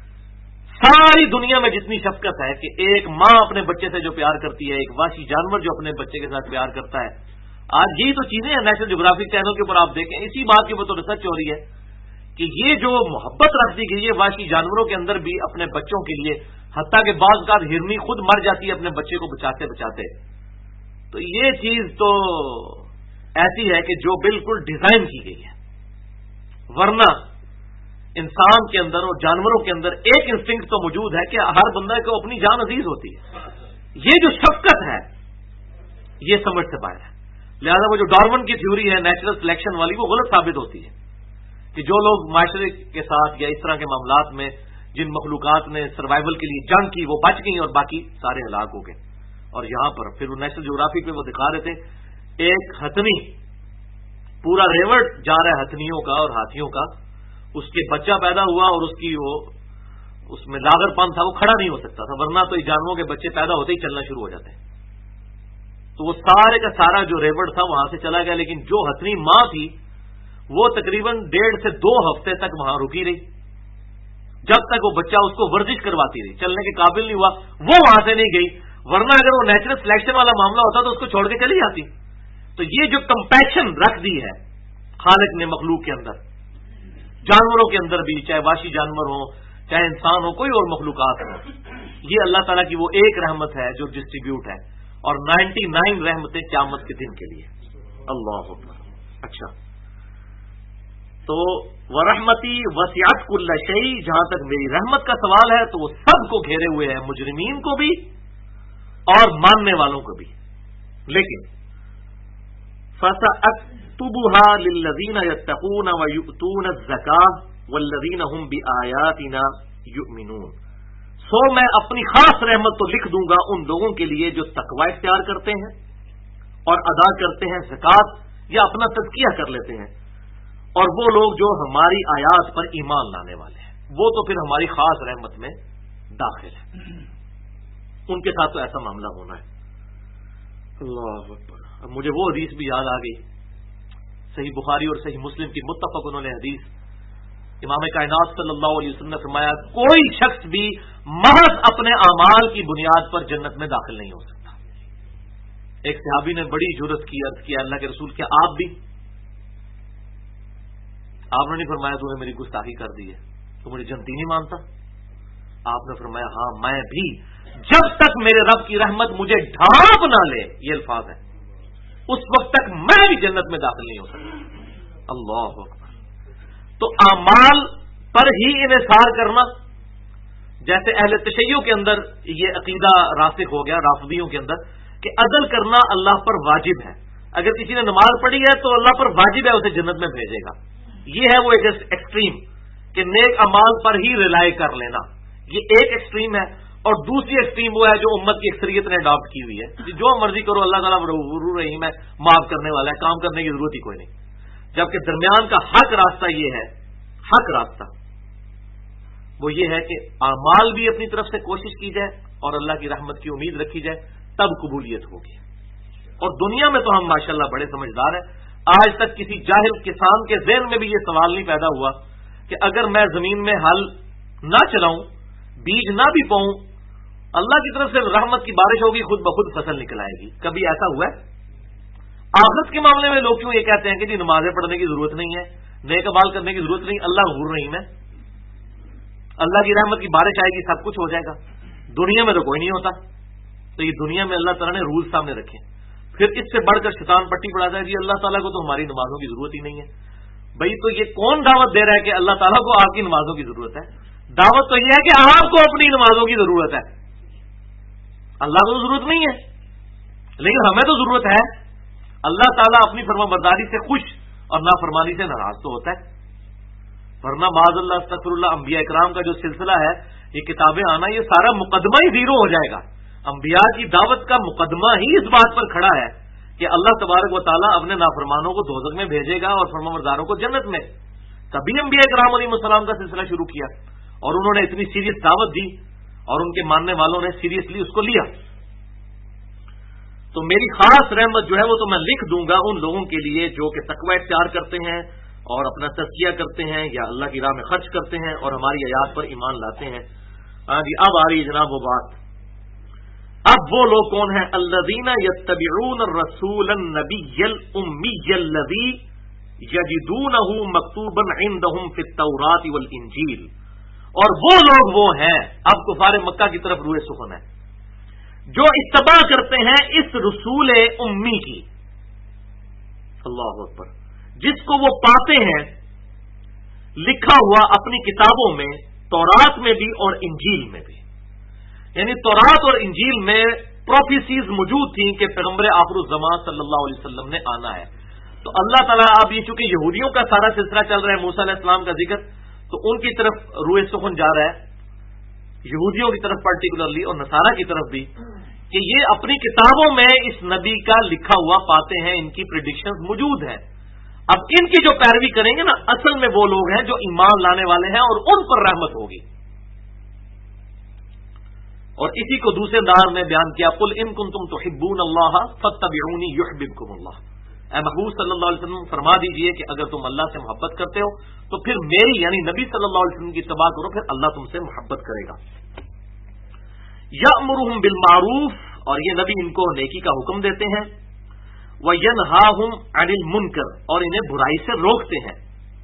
ساری دنیا میں جتنی شفقت ہے کہ ایک ماں اپنے بچے سے جو پیار کرتی ہے، ایک وحشی جانور جو اپنے بچے کے ساتھ پیار کرتا ہے. آج یہی تو چیزیں ہیں نیشنل جغرافک چینل کے اوپر آپ دیکھیں، اسی بات کے اوپر تو ریسرچ ہو رہی ہے کہ یہ جو محبت رکھتی گئی ہے وحشی جانوروں کے اندر بھی اپنے بچوں کے لیے، حتیٰ کہ بعض کا ہرنی خود مر جاتی ہے اپنے بچے کو بچاتے بچاتے. تو یہ چیز تو ایسی ہے کہ جو بالکل ڈیزائن کی گئی ہے، ورنہ انسان کے اندر اور جانوروں کے اندر ایک انسٹنکٹ تو موجود ہے کہ ہر بندہ کو اپنی جان عزیز ہوتی ہے. یہ جو شفقت ہے یہ سمجھ سے باہر ہے. لہذا وہ جو ڈارون کی تھیوری ہے نیچرل سلیکشن والی، وہ غلط ثابت ہوتی ہے کہ جو لوگ معاشرے کے ساتھ یا اس طرح کے معاملات میں جن مخلوقات نے سروائیول کے لیے جنگ کی وہ بچ گئی اور باقی سارے ہلاک ہو گئے. اور یہاں پر پھر وہ نیشنل جغرافک میں وہ دکھا رہے تھے ایک ہتھنی، پورا ریورٹ جا رہا ہے ہتھنیوں کا اور ہاتھیوں کا، اس کے بچہ پیدا ہوا اور اس کی وہ اس میں لاغر پن تھا، وہ کھڑا نہیں ہو سکتا تھا، ورنہ تو جانوروں کے بچے پیدا ہوتے ہی چلنا شروع ہو جاتے ہیں. تو وہ سارے کا سارا جو ریوڑ تھا وہاں سے چلا گیا، لیکن جو ہتھنی ماں تھی وہ تقریباً 1.5 سے 2 ہفتے تک وہاں رکی رہی، جب تک وہ بچہ اس کو ورزش کرواتی رہی، چلنے کے قابل نہیں ہوا، وہ وہاں سے نہیں گئی، ورنہ اگر وہ نیچرل سلیکشن والا معاملہ ہوتا تو اس کو چھوڑ کے چلی جاتی۔ تو یہ جو کمپیشن رکھ دی ہے خالق نے مخلوق کے اندر، جانوروں کے اندر بھی، چاہے وحشی جانور ہوں چاہے انسان ہو کوئی اور مخلوقات ہو، یہ اللہ تعالیٰ کی وہ ایک رحمت ہے جو ڈسٹریبیوٹ ہے، اور 99 رحمتیں قیامت کے دن کے لیے۔ اللہ اکبر۔ اچھا، تو ورحمتی وسعت کل شیء، جہاں تک میری رحمت کا سوال ہے تو وہ سب کو گھیرے ہوئے ہے، مجرمین کو بھی اور ماننے والوں کو بھی۔ لیکن فَسَأَكْتُبُهَا لِلَّذِينَ يَتَّقُونَ وَيُؤْتُونَ الزَّكَاةَ وَالَّذِينَ هُمْ بِآيَاتِنَا يُؤْمِنُونَ، سو میں اپنی خاص رحمت تو لکھ دوں گا ان لوگوں کے لیے جو تقوی اختیار کرتے ہیں اور ادا کرتے ہیں زکات یا اپنا تزکیہ کر لیتے ہیں، اور وہ لوگ جو ہماری آیات پر ایمان لانے والے ہیں وہ تو پھر ہماری خاص رحمت میں داخل ہے، ان کے ساتھ تو ایسا معاملہ ہونا ہے۔ اللہ اکبر۔ اب مجھے وہ حدیث بھی یاد آ گئی، صحیح بخاری اور صحیح مسلم کی متفق انہوں نے حدیث، امام کائنات صلی اللہ علیہ وسلم نے فرمایا کوئی شخص بھی محض اپنے اعمال کی بنیاد پر جنت میں داخل نہیں ہو سکتا۔ ایک صحابی نے بڑی جرأت کی، عرض کیا اللہ کے رسول کیا آپ بھی؟ آپ نے نہیں فرمایا تو نے میری گستاخی کر دی ہے، تو مجھے جنتی نہیں مانتا؟ آپ نے فرمایا ہاں میں بھی، جب تک میرے رب کی رحمت مجھے ڈھانپ نہ لے، یہ الفاظ ہے، اس وقت تک میں بھی جنت میں داخل نہیں ہو سکتا۔ اللہ اکبر۔ تو اعمال پر ہی انحصار کرنا، جیسے اہل تشیع کے اندر یہ عقیدہ راسخ ہو گیا، رافضیوں کے اندر، کہ عدل کرنا اللہ پر واجب ہے، اگر کسی نے نماز پڑھی ہے تو اللہ پر واجب ہے اسے جنت میں بھیجے گا۔ یہ ہے وہ ایک ایکسٹریم کہ نیک اعمال پر ہی ریلائی کر لینا، یہ ایک ایکسٹریم ہے، اور دوسری ایکسٹریم وہ ہے جو امت کی اکثریت نے اڈاپٹ کی ہوئی ہے کہ جو مرضی کرو اللہ تعالیٰ غفور رحیم ہے، معاف کرنے والا ہے، کام کرنے کی ضرورت ہی کوئی نہیں۔ جبکہ درمیان کا حق راستہ یہ ہے، حق راستہ وہ یہ ہے کہ اعمال بھی اپنی طرف سے کوشش کی جائے اور اللہ کی رحمت کی امید رکھی جائے، تب قبولیت ہوگی۔ اور دنیا میں تو ہم ماشاءاللہ بڑے سمجھدار ہیں، آج تک کسی جاہل کسان کے ذہن میں بھی یہ سوال نہیں پیدا ہوا کہ اگر میں زمین میں ہل نہ چلاؤں، بیج نہ بھی پاؤں، اللہ کی طرف سے رحمت کی بارش ہوگی، خود بخود فصل نکل آئے گی۔ کبھی ایسا ہوا ہے؟ آخرت کے معاملے میں لوگ کیوں یہ کہتے ہیں کہ جی نمازیں پڑھنے کی ضرورت نہیں ہے، نیک اعمال کرنے کی ضرورت نہیں، اللہ غفور رحیم ہے، اللہ کی رحمت کی بارش آئے گی، سب کچھ ہو جائے گا۔ دنیا میں تو کوئی نہیں ہوتا، تو یہ دنیا میں اللہ تعالیٰ نے رول سامنے رکھے، پھر اس سے بڑھ کر شیطان پٹی پڑاتا ہے جی اللہ تعالیٰ کو تو ہماری نمازوں کی ضرورت ہی نہیں ہے۔ بھائی تو یہ کون دعوت دے رہا ہے کہ اللہ تعالیٰ کو آپ کی نمازوں کی ضرورت ہے؟ دعوت تو یہ ہے کہ آپ کو اپنی نمازوں کی ضرورت ہے، اللہ کو ضرورت نہیں ہے، لیکن ہمیں تو ضرورت ہے۔ اللہ تعالیٰ اپنی فرما برداری سے خوش اور نافرمانی سے ناراض تو ہوتا ہے، ورنہ معاذ اللہ استغفر اللہ انبیاء اکرام کا جو سلسلہ ہے، یہ کتابیں آنا، یہ سارا مقدمہ ہی زیرو ہو جائے گا۔ انبیاء کی دعوت کا مقدمہ ہی اس بات پر کھڑا ہے کہ اللہ تبارک و تعالیٰ اپنے نافرمانوں کو دوزخ میں بھیجے گا اور فرما برداروں کو جنت میں۔ تبھی انبیاء اکرام علیہ السلام کا سلسلہ شروع کیا، اور انہوں نے اتنی سیریس دعوت دی اور ان کے ماننے والوں نے سیریسلی اس کو لیا۔ تو میری خاص رحمت جو ہے وہ تو میں لکھ دوں گا ان لوگوں کے لیے جو کہ تقوی اختیار کرتے ہیں اور اپنا تزکیہ کرتے ہیں یا اللہ کی راہ میں خرچ کرتے ہیں اور ہماری آیات پر ایمان لاتے ہیں۔ ہاں جی، اب آ رہی ہے جناب وہ بات، اب وہ لوگ کون ہیں؟ الذین یتبعون الرسول النبی الامی الذی یجدونہ مکتوبا عندہم فی التوراۃ والانجیل، اور وہ لوگ وہ ہیں، اب کفار مکہ کی طرف روئے سخن ہے، جو اتباع کرتے ہیں اس رسول امی کی، اللہ اکبر، جس کو وہ پاتے ہیں لکھا ہوا اپنی کتابوں میں، تورات میں بھی اور انجیل میں بھی، یعنی تورات اور انجیل میں پروفیسیز موجود تھیں کہ پیغمبر آخر الزمان صلی اللہ علیہ وسلم نے آنا ہے۔ تو اللہ تعالیٰ اب یہ چونکہ یہودیوں کا سارا سلسلہ چل رہا ہے، موسیٰ علیہ السلام کا ذکر، تو ان کی طرف روئے سخن جا رہا ہے، یہودیوں کی طرف پرٹیکولرلی اور نصارہ کی طرف بھی، کہ یہ اپنی کتابوں میں اس نبی کا لکھا ہوا پاتے ہیں، ان کی پریڈکشنز موجود ہیں، اب ان کی جو پیروی کریں گے نا، اصل میں وہ لوگ ہیں جو ایمان لانے والے ہیں اور ان پر رحمت ہوگی۔ اور اسی کو دوسرے انداز میں بیان کیا، قل ان کنتم تحبون اللہ فاتبعونی یحببکم اللہ، اے محبوب صلی اللہ علیہ وسلم فرما دیجئے کہ اگر تم اللہ سے محبت کرتے ہو تو پھر میری یعنی نبی صلی اللہ علیہ وسلم کی اتباع کرو، پھر اللہ تم سے محبت کرے گا۔ یأمرہم بالمعروف، اور یہ نبی ان کو نیکی کا حکم دیتے ہیں، وینہاہم عن المنکر، اور انہیں برائی سے روکتے ہیں۔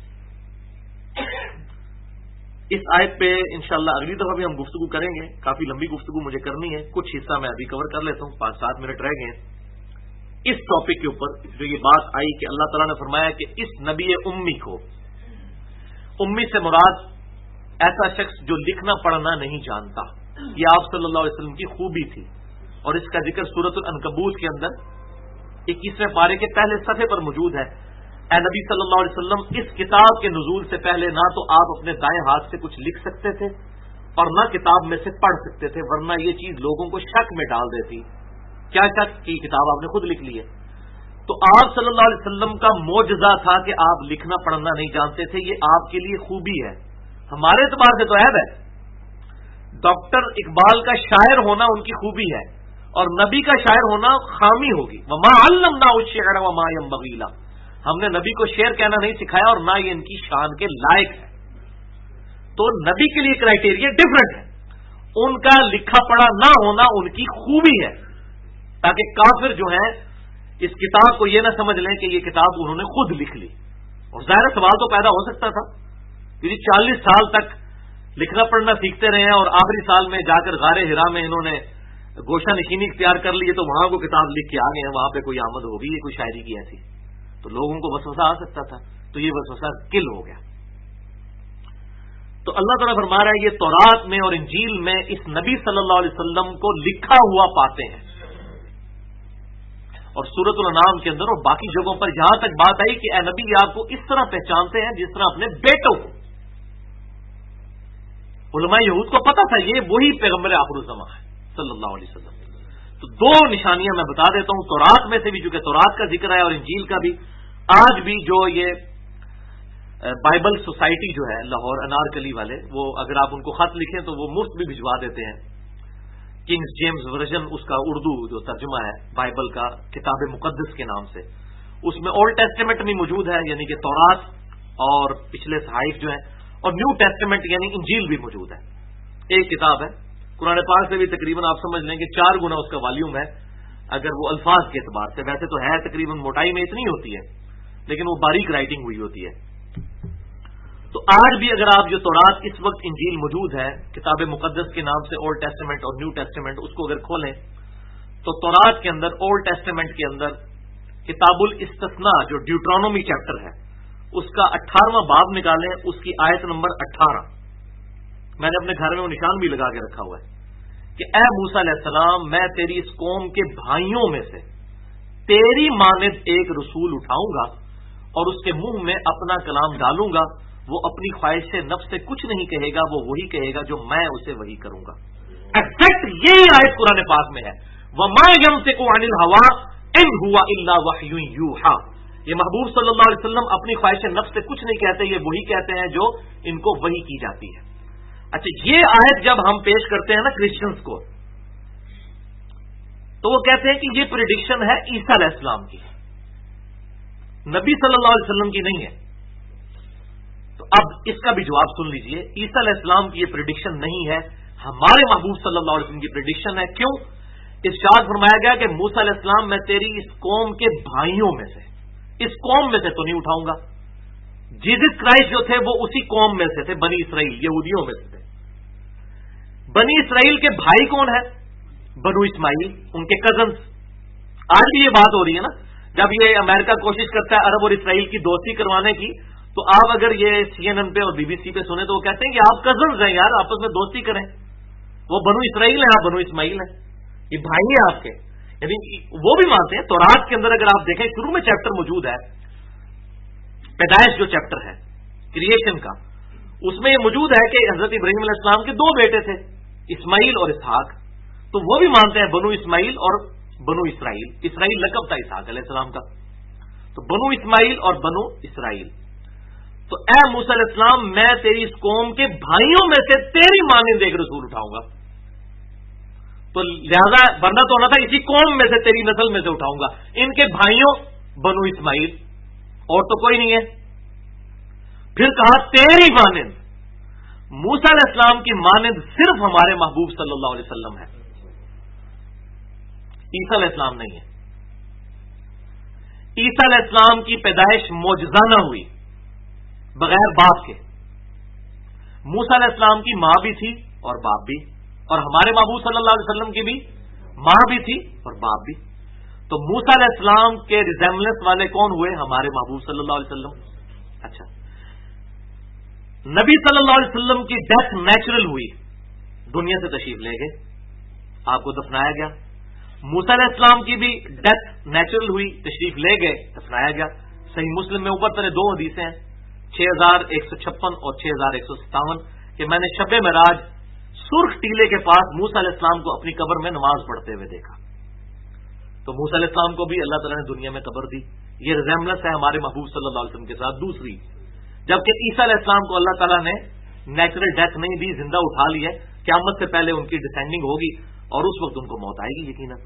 اس آیت پہ انشاءاللہ اگلی دفعہ بھی ہم گفتگو کریں گے، کافی لمبی گفتگو مجھے کرنی ہے، کچھ حصہ میں ابھی کور کر لیتا ہوں، 5-7 منٹ رہ گئے اس ٹاپک کے اوپر جو یہ بات آئی کہ اللہ تعالیٰ نے فرمایا کہ اس نبی امی کو، امی سے مراد ایسا شخص جو لکھنا پڑھنا نہیں جانتا، یہ آپ صلی اللہ علیہ وسلم کی خوبی تھی، اور اس کا ذکر سورۃ العنکبوت کے اندر 21ویں پارے کے پہلے صفحے پر موجود ہے۔ اے نبی صلی اللہ علیہ وسلم، اس کتاب کے نزول سے پہلے نہ تو آپ اپنے دائیں ہاتھ سے کچھ لکھ سکتے تھے اور نہ کتاب میں سے پڑھ سکتے تھے، ورنہ یہ چیز لوگوں کو شک میں ڈال دیتی۔ کیا شک کہ کتاب آپ نے خود لکھ لی ہے؟ تو آپ صلی اللہ علیہ وسلم کا معجزہ تھا کہ آپ لکھنا پڑھنا نہیں جانتے تھے، یہ آپ کے لیے خوبی ہے، ہمارے اعتبار سے تو عیب ہے۔ ڈاکٹر اقبال کا شاعر ہونا ان کی خوبی ہے، اور نبی کا شاعر ہونا خامی ہوگی۔ وما علمناه الشعر وما ينبغي له، ہم نے نبی کو شعر کہنا نہیں سکھایا اور نہ یہ ان کی شان کے لائق ہے۔ تو نبی کے لیے کرائٹیریا ڈفرنٹ ہے، ان کا لکھا پڑھا نہ ہونا ان کی خوبی ہے، تاکہ کافر جو ہیں اس کتاب کو یہ نہ سمجھ لیں کہ یہ کتاب انہوں نے خود لکھ لی۔ اور ظاہر سوال تو پیدا ہو سکتا تھا کہ 40 سال تک لکھنا پڑھنا سیکھتے رہے ہیں اور آخری سال میں جا کر غار حرا میں انہوں نے گوشہ نشینی اختیار کر لی ہے، تو وہاں کو کتاب لکھ کے آ گئے ہیں، وہاں پہ کوئی آمد ہوگی، یہ کوئی شاعری کی ایسی، تو لوگوں کو وسوسہ آ سکتا تھا، تو یہ وسوسہ کل ہو گیا۔ تو اللہ تعالیٰ فرما رہا ہے یہ تورات میں اور انجیل میں اس نبی صلی اللہ علیہ وسلم کو لکھا ہوا پاتے ہیں، اور سورۃ الانعام کے اندر اور باقی جگہوں پر یہاں تک بات آئی کہ اے نبی آپ کو اس طرح پہچانتے ہیں جس طرح اپنے بیٹوں کو۔ علماء یہود کو پتا تھا یہ وہی پیغمبر آخر الزماں ہے صلی اللہ علیہ وسلم۔ تو 2 نشانیاں میں بتا دیتا ہوں تورات میں سے بھی، چونکہ تورات کا ذکر ہے اور انجیل کا بھی۔ آج بھی جو یہ بائبل سوسائٹی جو ہے لاہور انارکلی والے، وہ اگر آپ ان کو خط لکھیں تو وہ مفت بھی بھجوا دیتے ہیں، کنگز جیمز ورژن اس کا اردو جو ترجمہ ہے بائبل کا کتاب مقدس کے نام سے، اس میں اولڈ ٹیسٹیمنٹ بھی موجود ہے یعنی کہ تورات اور پچھلے صحائف جو ہیں، اور نیو ٹیسٹیمنٹ یعنی انجیل بھی موجود ہے، ایک کتاب ہے۔ قرآن پاک سے بھی تقریباً آپ سمجھ لیں کہ 4 گنا اس کا والیوم ہے اگر وہ الفاظ کے اعتبار سے، ویسے تو ہے تقریباً موٹائی میں اتنی ہوتی ہے لیکن وہ باریک رائٹنگ ہوئی ہوتی ہے۔ تو آج بھی اگر آپ جو تورات اس وقت انجیل موجود ہے کتاب مقدس کے نام سے، اولڈ ٹیسٹیمنٹ اور نیو ٹیسٹیمنٹ، اس کو اگر کھولیں تو تورات کے اندر اولڈ ٹیسٹیمنٹ کے اندر کتاب الاستثناء جو ڈیوٹرانومی چیپٹر ہے اس کا 18واں باب نکالیں، اس کی آیت نمبر 18، میں نے اپنے گھر میں وہ نشان بھی لگا کے رکھا ہوا ہے کہ اے موسیٰ علیہ السلام میں تیری اس قوم کے بھائیوں میں سے تیری مانند ایک رسول اٹھاؤں گا اور اس کے منہ میں اپنا کلام ڈالوں گا، وہ اپنی خواہش نفس سے کچھ نہیں کہے گا، وہ وہی کہے گا جو میں اسے وہی کروں گا۔ ایگزیکٹ یہی آیت قرآن پاک میں ہے، وَمَا يَنطِقُ عَنِ الْهَوَىٰ إِنْ هُوَ إِلَّا وَحْيٌ يُوحَىٰ، یہ محبوب صلی اللہ علیہ وسلم اپنی خواہش نفس سے کچھ نہیں کہتے، یہ وہی کہتے ہیں جو ان کو وحی کی جاتی ہے۔ اچھا، یہ آیت جب ہم پیش کرتے ہیں نا کرسچنز کو، تو وہ کہتے ہیں کہ یہ پریڈکشن ہے عیسیٰ علیہ السلام کی، نبی صلی اللہ علیہ وسلم کی نہیں ہے۔ تو اب اس کا بھی جواب سن لیجئے، عیسیٰ علیہ السلام کی یہ پریڈکشن نہیں ہے، ہمارے محبوب صلی اللہ علیہ وسلم کی پریڈکشن ہے۔ کیوں؟ ارشاد فرمایا گیا کہ موسیٰ علیہ السلام میں تیری اس قوم کے بھائیوں میں سے، اس قوم میں سے تو نہیں اٹھاؤں گا۔ جیزس کرائسٹ جو تھے وہ اسی قوم میں سے تھے، بنی اسرائیل، یہودیوں میں سے تھے۔ بنی اسرائیل کے بھائی کون ہے؟ بنو اسماعیل، ان کے کزنز۔ آج بھی یہ بات ہو رہی ہے نا، جب یہ امریکہ کوشش کرتا ہے عرب اور اسرائیل کی دوستی کروانے کی، تو آپ اگر یہ CNN پہ اور BBC پہ سنیں تو وہ کہتے ہیں کہ آپ کزنز ہیں یار، آپس میں دوستی کریں، وہ بنو اسرائیل ہیں، آپ بنو اسماعیل ہیں، یہ بھائی ہیں آپ کے، یعنی وہ بھی مانتے ہیں۔ تورات کے اندر اگر آپ دیکھیں شروع میں چیپٹر موجود ہے، پیدائش جو چیپٹر ہے کریشن کا، اس میں یہ موجود ہے کہ حضرت ابراہیم علیہ السلام کے 2 بیٹے تھے، اسماعیل اور اسحاق، تو وہ بھی مانتے ہیں بنو اسماعیل اور بنو اسرائیل، اسرائیل لقب تھا اسحاق علیہ السلام کا، تو بنو اسماعیل اور بنو اسرائیل۔ تو اے موسیٰ علیہ السلام میں تیری اس قوم کے بھائیوں میں سے تیری مانند ایک رسول اٹھاؤں گا۔ تو لہذا ورنہ تو ہونا تھا اسی قوم میں سے تیری نسل میں سے اٹھاؤں گا، ان کے بھائیوں بنو اسماعیل، اور تو کوئی نہیں ہے۔ پھر کہا تیری مانند، موسیٰ علیہ السلام کی مانند صرف ہمارے محبوب صلی اللہ علیہ وسلم ہے، عیسیٰ علیہ السلام نہیں ہے۔ عیسیٰ علیہ السلام کی پیدائش معجزانہ ہوئی بغیر باپ کے، موسیٰ علیہ السلام کی ماں بھی تھی اور باپ بھی، اور ہمارے محبوب صلی اللہ علیہ وسلم کی بھی ماں بھی تھی اور باپ بھی۔ تو موسیٰ علیہ السلام کے ریزیمبلنس والے کون ہوئے؟ ہمارے محبوب صلی اللہ علیہ وسلم۔ اچھا، نبی صلی اللہ علیہ وسلم کی ڈیتھ نیچرل ہوئی، دنیا سے تشریف لے گئے، آپ کو دفنایا گیا۔ موسیٰ علیہ السلام کی بھی ڈیتھ نیچرل ہوئی، تشریف لے گئے، دفنایا گیا۔ صحیح مسلم میں اوپر طرح 2 حدیثیں ہیں، 6156 اور 6157، کہ میں نے شب معراج سرخ ٹیلے کے پاس موسیٰ علیہ السلام کو اپنی قبر میں نماز پڑھتے ہوئے دیکھا۔ تو موسیٰ علیہ السلام کو بھی اللہ تعالیٰ نے دنیا میں قبر دی، یہ ریزیمبلنس ہے ہمارے محبوب صلی اللہ علیہ وسلم کے ساتھ۔ دوسری، جبکہ عیسیٰ علیہ السلام کو اللہ تعالیٰ نے نیچرل ڈیتھ نہیں دی، زندہ اٹھا لی ہے، قیامت سے پہلے ان کی ڈسینڈنگ ہوگی اور اس وقت ان کو موت آئے گی یقیناً۔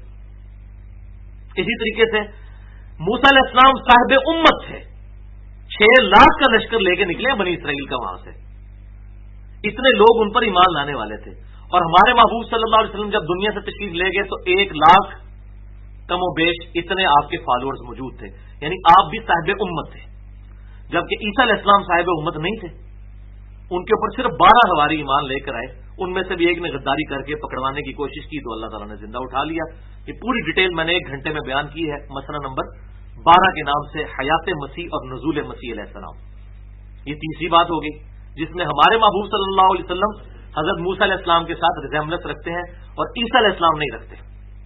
اسی طریقے سے موسیٰ علیہ السلام صاحب امت تھے، 6 لاکھ کا لشکر لے کے نکلے بنی اسرائیل کا، وہاں سے اتنے لوگ ان پر ایمان لانے والے تھے، اور ہمارے محبوب صلی اللہ علیہ وسلم جب دنیا سے تشریف لے گئے تو 1 لاکھ کم و بیش اتنے آپ کے فالوورز موجود تھے، یعنی آپ بھی صاحب امت تھے، جبکہ عیسیٰ علیہ السلام صاحب امت نہیں تھے۔ ان کے اوپر صرف 12 حواری ایمان لے کر آئے، ان میں سے بھی ایک نے غداری کر کے پکڑوانے کی کوشش کی تو اللہ تعالیٰ نے زندہ اٹھا لیا۔ یہ پوری ڈیٹیل میں نے 1 گھنٹے میں بیان کی ہے، مسئلہ نمبر 12 کے نام سے حیات مسیح اور نزول مسیح علیہ السلام۔ یہ تیسری بات ہوگی جس میں ہمارے محبوب صلی اللہ علیہ وسلم حضرت موسیٰ علیہ السلام کے ساتھ ریزیمبلنس رکھتے ہیں اور عیسیٰ علیہ السلام نہیں رکھتے۔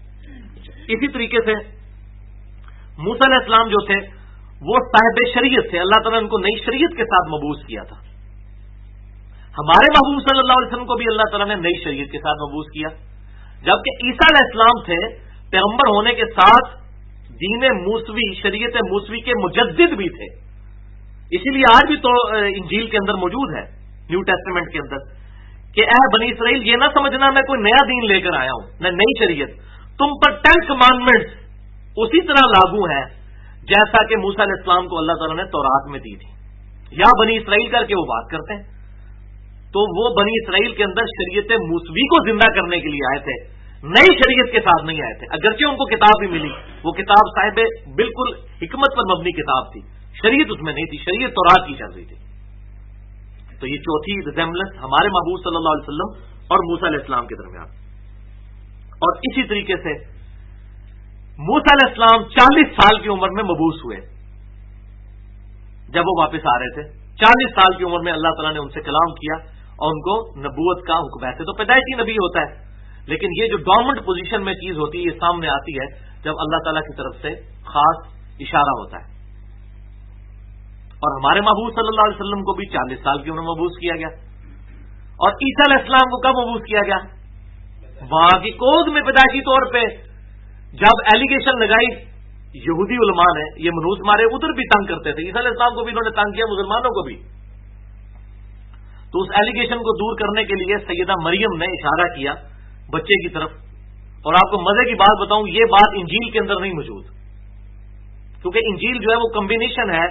اسی طریقے سے موسیٰ علیہ السلام جو تھے وہ صاحب شریعت تھے، اللہ تعالیٰ نے ان کو نئی شریعت کے ساتھ مبعوث کیا تھا۔ ہمارے محبوب صلی اللہ علیہ وسلم کو بھی اللہ تعالیٰ نے نئی شریعت کے ساتھ مبعوث کیا، جبکہ عیسیٰ علیہ السلام تھے پیغمبر ہونے کے ساتھ دین موسوی، شریعت موسوی کے مجدد بھی تھے۔ اسی لیے آج بھی تو انجیل کے اندر موجود ہے، نیو ٹیسٹمنٹ کے اندر، کہ اے بنی اسرائیل یہ نہ سمجھنا میں کوئی نیا دین لے کر آیا ہوں، نہ نئی شریعت، تم پر 10 کمانڈمنٹس اسی طرح لاگو ہیں جیسا کہ موسیٰ علیہ السلام کو اللہ تعالیٰ نے تورات میں دی تھی، یا بنی اسرائیل کر کے وہ بات کرتے ہیں۔ تو وہ بنی اسرائیل کے اندر شریعت موسوی کو زندہ کرنے کے لیے آئے تھے، نئی شریعت کے ساتھ نہیں آئے تھے، اگرچہ ان کو کتاب بھی ملی، وہ کتاب صاحب بالکل حکمت پر مبنی کتاب تھی، شریعت اس میں نہیں تھی، شریعت تورات کی چل رہی تھی۔ تو یہ چوتھی ریزیمبلنس ہمارے محبوب صلی اللہ علیہ وسلم اور موسیٰ علیہ السلام کے درمیان۔ اور اسی طریقے سے موسیٰ علیہ السلام 40 سال کی عمر میں مبعوث ہوئے، جب وہ واپس آ رہے تھے 40 سال کی عمر میں اللہ تعالیٰ نے ان سے کلام کیا اور ان کو نبوت کا حکم، ایسے تو پیدائشی نبی ہوتا ہے، لیکن یہ جو ڈومنٹ پوزیشن میں چیز ہوتی ہے یہ سامنے آتی ہے جب اللہ تعالیٰ کی طرف سے خاص اشارہ ہوتا ہے۔ اور ہمارے محبوب صلی اللہ علیہ وسلم کو بھی 40 سال کی عمر میں مبعوث کیا گیا، اور عیسیٰ علیہ السلام کو کب مبعوث کیا گیا؟ وہاں کی کوز میں پیدائشی طور پہ جب ایلیگیشن لگائی یہودی علماء نے، یہ منوس مارے ادھر بھی تنگ کرتے تھے، عیسیٰ علیہ السلام کو بھی انہوں نے تنگ کیا، مسلمانوں کو بھی، تو اس ایلیگیشن کو دور کرنے کے لیے سیدہ مریم نے اشارہ کیا بچے کی طرف۔ اور آپ کو مزے کی بات بتاؤں، یہ بات انجیل کے اندر نہیں موجود، کیونکہ انجیل جو ہے وہ کمبینیشن ہے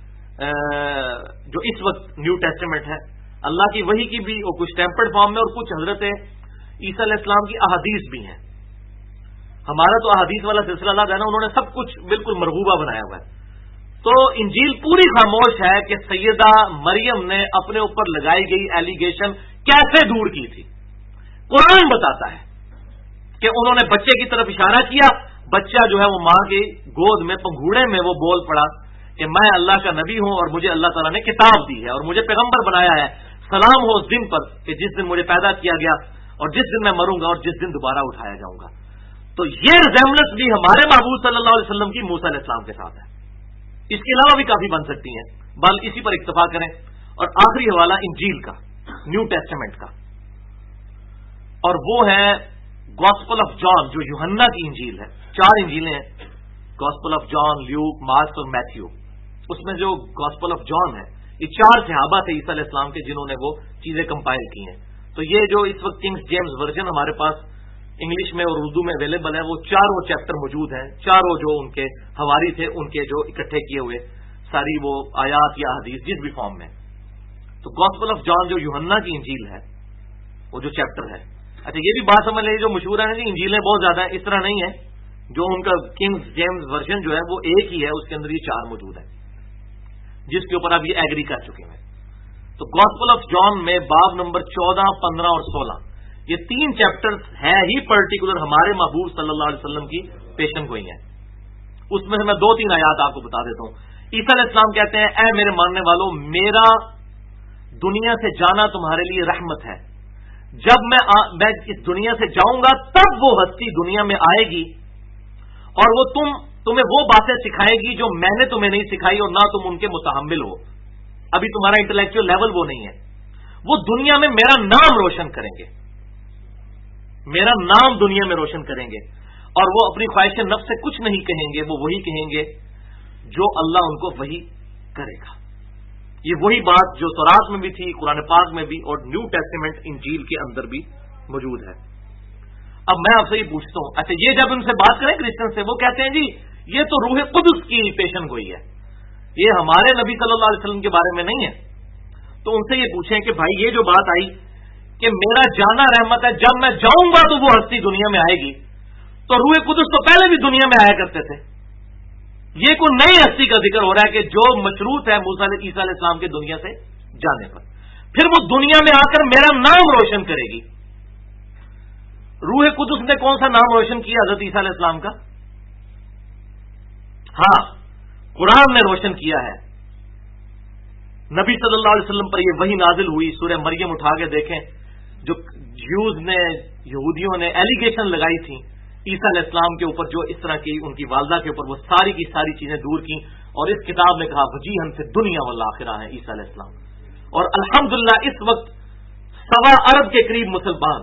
جو اس وقت نیو ٹیسٹمنٹ ہے، اللہ کی وحی کی بھی، اور کچھ ٹیمپرڈ فارم میں اور کچھ حضرت عیسیٰ علیہ السلام کی احادیث بھی ہیں۔ ہمارا تو احادیث والا سلسلہ الگ ہے نا، انہوں نے سب کچھ بالکل مرغوبہ بنایا ہوا ہے۔ تو انجیل پوری خاموش ہے کہ سیدہ مریم نے اپنے اوپر لگائی گئی ایلیگیشن کیسے دور کی تھی۔ قرآن بتاتا ہے کہ انہوں نے بچے کی طرف اشارہ کیا، بچہ جو ہے وہ ماں کی گود میں پنگھوڑے میں وہ بول پڑا کہ میں اللہ کا نبی ہوں اور مجھے اللہ تعالیٰ نے کتاب دی ہے اور مجھے پیغمبر بنایا ہے، سلام ہو اس دن پر کہ جس دن مجھے پیدا کیا گیا اور جس دن میں مروں گا اور جس دن دوبارہ اٹھایا جاؤں گا۔ تو یہ ریزیمبلنس بھی ہمارے محبوب صلی اللہ علیہ وسلم کی موسیٰ علیہ السلام کے ساتھ ہے، اس کے علاوہ بھی کافی بن سکتی ہیں، بل اسی پر اکتفا کریں۔ اور آخری حوالہ انجیل کا، نیو ٹیسٹمنٹ کا، اور وہ ہے گاسپل آف جان، جو یوحنا کی انجیل ہے۔ 4 انجیلیں ہیں، gospel of John, Luke, Mark اور میتھیو۔ اس میں جو گاسپل آف جان ہے، یہ 4 صحابہ تھے عیسیٰ علیہ السلام کے جنہوں نے وہ چیزیں کمپائل کی ہیں۔ تو یہ جو اس وقت کنگز جیمز ورژن ہمارے پاس انگلش میں اور اردو میں اویلیبل ہے، وہ چاروں چیپٹر موجود ہیں، چاروں جو ان کے حواری تھے ان کے جو اکٹھے کیے ہوئے ساری وہ آیات یا حدیث جس بھی فارم میں. تو گاسپل آف جان جو یوحنا کی انجیل ہے وہ جو چیپٹر ہے. اچھا یہ بھی بات سمجھ لیجیے جو مشہور ہے نا جی انجیلیں بہت زیادہ ہیں، اس طرح نہیں ہے. جو ان کا کنگ جیمز ورژن جو ہے وہ ایک ہی ہے، اس کے اندر یہ 4 موجود ہیں جس کے اوپر آپ یہ ایگری کر چکے ہیں. تو گاسپل آف جان میں باب نمبر 14، 15 اور 16 یہ 3 چیپٹرز ہیں ہی پرٹیکولر ہمارے محبوب صلی اللہ علیہ وسلم کی پیشن گوئی ہیں. اس میں سے میں 2-3 آیات آپ کو بتا دیتا ہوں. عیسیٰ علیہ السلام کہتے ہیں اے میرے ماننے والوں، میرا دنیا سے جانا تمہارے لیے رحمت ہے. جب میں اس دنیا سے جاؤں گا تب وہ ہستی دنیا میں آئے گی اور وہ تمہیں وہ باتیں سکھائے گی جو میں نے تمہیں نہیں سکھائی اور نہ تم ان کے متحمل ہو. ابھی تمہارا انٹلیکچوئل لیول وہ نہیں ہے. وہ دنیا میں میرا نام روشن کریں گے، میرا نام دنیا میں روشن کریں گے، اور وہ اپنی خواہش نفس سے کچھ نہیں کہیں گے، وہ وہی کہیں گے جو اللہ ان کو وہی کرے گا. یہ وہی بات جو تورات میں بھی تھی، قرآن پاک میں بھی، اور نیو ٹیسٹیمنٹ انجیل کے اندر بھی موجود ہے. اب میں آپ سے یہ پوچھتا ہوں، اچھا یہ جب ان سے بات کریں کرسچن سے، وہ کہتے ہیں جی یہ تو روح قدس کی پیشن گوئی ہے، یہ ہمارے نبی صلی اللہ علیہ وسلم کے بارے میں نہیں ہے. تو ان سے یہ پوچھیں کہ بھائی یہ جو بات آئی کہ میرا جانا رحمت ہے، جب میں جاؤں گا تو وہ ہستی دنیا میں آئے گی، تو روح قدس تو پہلے بھی دنیا میں آیا کرتے تھے. یہ کوئی نئی ہستی کا ذکر ہو رہا ہے کہ جو مشروط ہے موسیٰ عیسیٰ علیہ السلام کے دنیا سے جانے پر، پھر وہ دنیا میں آ کر میرا نام روشن کرے گی. روح قدس نے کون سا نام روشن کیا حضرت عیسیٰ علیہ السلام کا؟ ہاں قرآن نے روشن کیا ہے. نبی صلی اللہ علیہ وسلم پر یہ وحی نازل ہوئی. سورہ مریم اٹھا کے دیکھیں، جو جیوز نے، یہودیوں نے ایلیگیشن لگائی تھی عیسیٰ علیہ السلام کے اوپر، جو اس طرح کی ان کی والدہ کے اوپر، وہ ساری کی ساری چیزیں دور کی، اور اس کتاب نے کہا وجیہن فی الدنیا والآخرہ ہے عیسیٰ علیہ السلام. اور الحمدللہ اس وقت 1.25 ارب کے قریب مسلمان،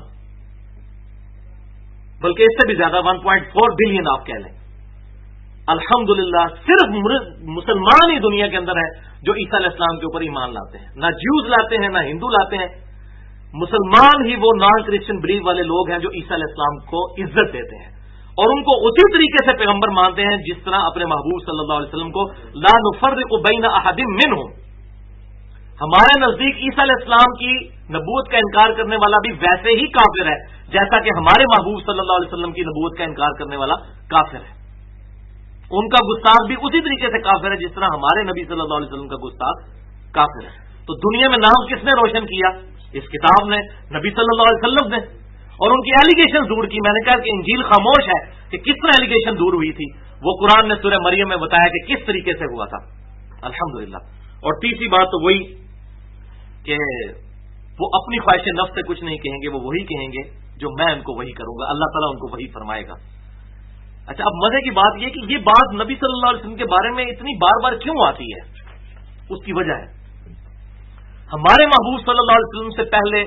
بلکہ اس سے بھی زیادہ 1.4 بلین آپ کہہ لیں، الحمدللہ صرف مسلمان ہی دنیا کے اندر ہے جو عیسیٰ علیہ السلام کے اوپر ایمان لاتے ہیں. نہ جیوز لاتے ہیں، نہ ہندو لاتے ہیں. مسلمان ہی وہ نان کرسچن بلیف والے لوگ ہیں جو عیسیٰ علیہ السلام کو عزت دیتے ہیں اور ان کو اسی طریقے سے پیغمبر مانتے ہیں جس طرح اپنے محبوب صلی اللہ علیہ وسلم کو لا نفرق بین احد منہم. ہمارے نزدیک عیسیٰ علیہ السلام کی نبوت کا انکار کرنے والا بھی ویسے ہی کافر ہے جیسا کہ ہمارے محبوب صلی اللہ علیہ وسلم کی نبوت کا انکار کرنے والا کافر ہے. ان کا گستاخ بھی اسی طریقے سے کافر ہے جس طرح ہمارے نبی صلی اللہ علیہ وسلم کا گستاخ کافر ہے. تو دنیا میں نام کس نے روشن کیا؟ اس کتاب نے، نبی صلی اللہ علیہ وسلم نے. اور ان کی ایلیگیشن دور کی. میں نے کہا کہ انجیل خاموش ہے کہ کس طرح ایلیگیشن دور ہوئی تھی، وہ قرآن نے سورہ مریم میں بتایا کہ کس طریقے سے ہوا تھا. الحمدللہ. اور تیسری بات تو وہی کہ وہ اپنی خواہش نفس سے کچھ نہیں کہیں گے، وہ وہی کہیں گے جو میں ان کو وہی کروں گا، اللہ تعالیٰ ان کو وہی فرمائے گا. اچھا اب مزے کی بات یہ کہ یہ بات نبی صلی اللہ علیہ وسلم کے بارے میں اتنی بار بار کیوں آتی ہے؟ اس کی وجہ ہے ہمارے محبوب صلی اللہ علیہ وسلم سے پہلے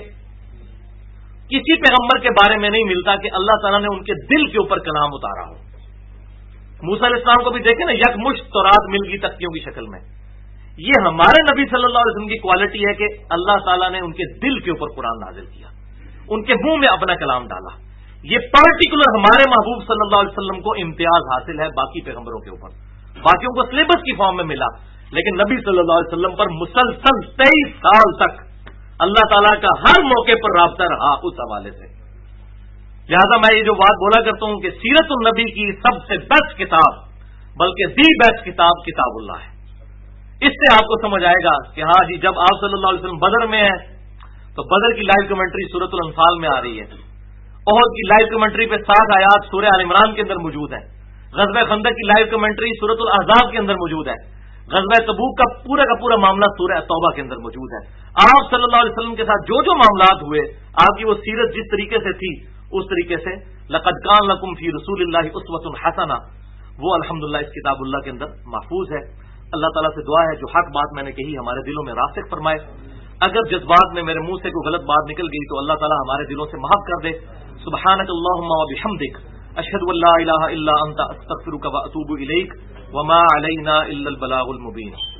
کسی پیغمبر کے بارے میں نہیں ملتا کہ اللہ تعالیٰ نے ان کے دل کے اوپر کلام اتارا ہو. موسیٰ علیہ السلام کو بھی دیکھیں نا، یک مشت تورات مل گئی تختیوں کی شکل میں. یہ ہمارے نبی صلی اللہ علیہ وسلم کی کوالٹی ہے کہ اللہ تعالیٰ نے ان کے دل کے اوپر قرآن نازل کیا، ان کے منہ میں اپنا کلام ڈالا. یہ پرٹیکولر ہمارے محبوب صلی اللہ علیہ وسلم کو امتیاز حاصل ہے باقی پیغمبروں کے اوپر. باقیوں کو سلیبس کی فارم میں ملا، لیکن نبی صلی اللہ علیہ وسلم پر مسلسل 23 سال تک اللہ تعالیٰ کا ہر موقع پر رابطہ رہا اس حوالے سے. لہذا میں یہ جو بات بولا کرتا ہوں کہ سیرت النبی کی سب سے بیسٹ کتاب، بلکہ دی بیسٹ کتاب کتاب اللہ ہے. اس سے آپ کو سمجھ آئے گا کہ ہاں جی جب آپ صلی اللہ علیہ وسلم بدر میں ہیں تو بدر کی لائیو کمنٹری سورۃ الانفال میں آ رہی ہے. احد کی لائیو کمنٹری پہ 7 آیات سورہ آل عمران کے اندر موجود ہیں. غزوہ خندق کی لائیو کمنٹری سورۃ الاحزاب کے اندر موجود ہے. غزوہ تبوک کا پورا معاملہ سورہ توبہ کے اندر موجود ہے. آپ صلی اللہ علیہ وسلم کے ساتھ جو معاملات ہوئے، آپ کی وہ سیرت جس طریقے سے تھی اس طریقے سے لقد کان لکم فی رسول اللہ اسوۃ حسنہ، وہ الحمدللہ اس کتاب اللہ کے اندر محفوظ ہے. اللہ تعالیٰ سے دعا ہے جو حق بات میں نے کہی ہمارے دلوں میں راسخ فرمائے. اگر جذبات میں میرے منہ سے کوئی غلط بات نکل گئی تو اللہ تعالیٰ ہمارے دلوں سے معاف کر دے. سبحانک اللہم و بحمدک، اشہد ان لا الہ الا انت، استغفرک و اتوب الیک، وما علینا الا البلاغ المبین.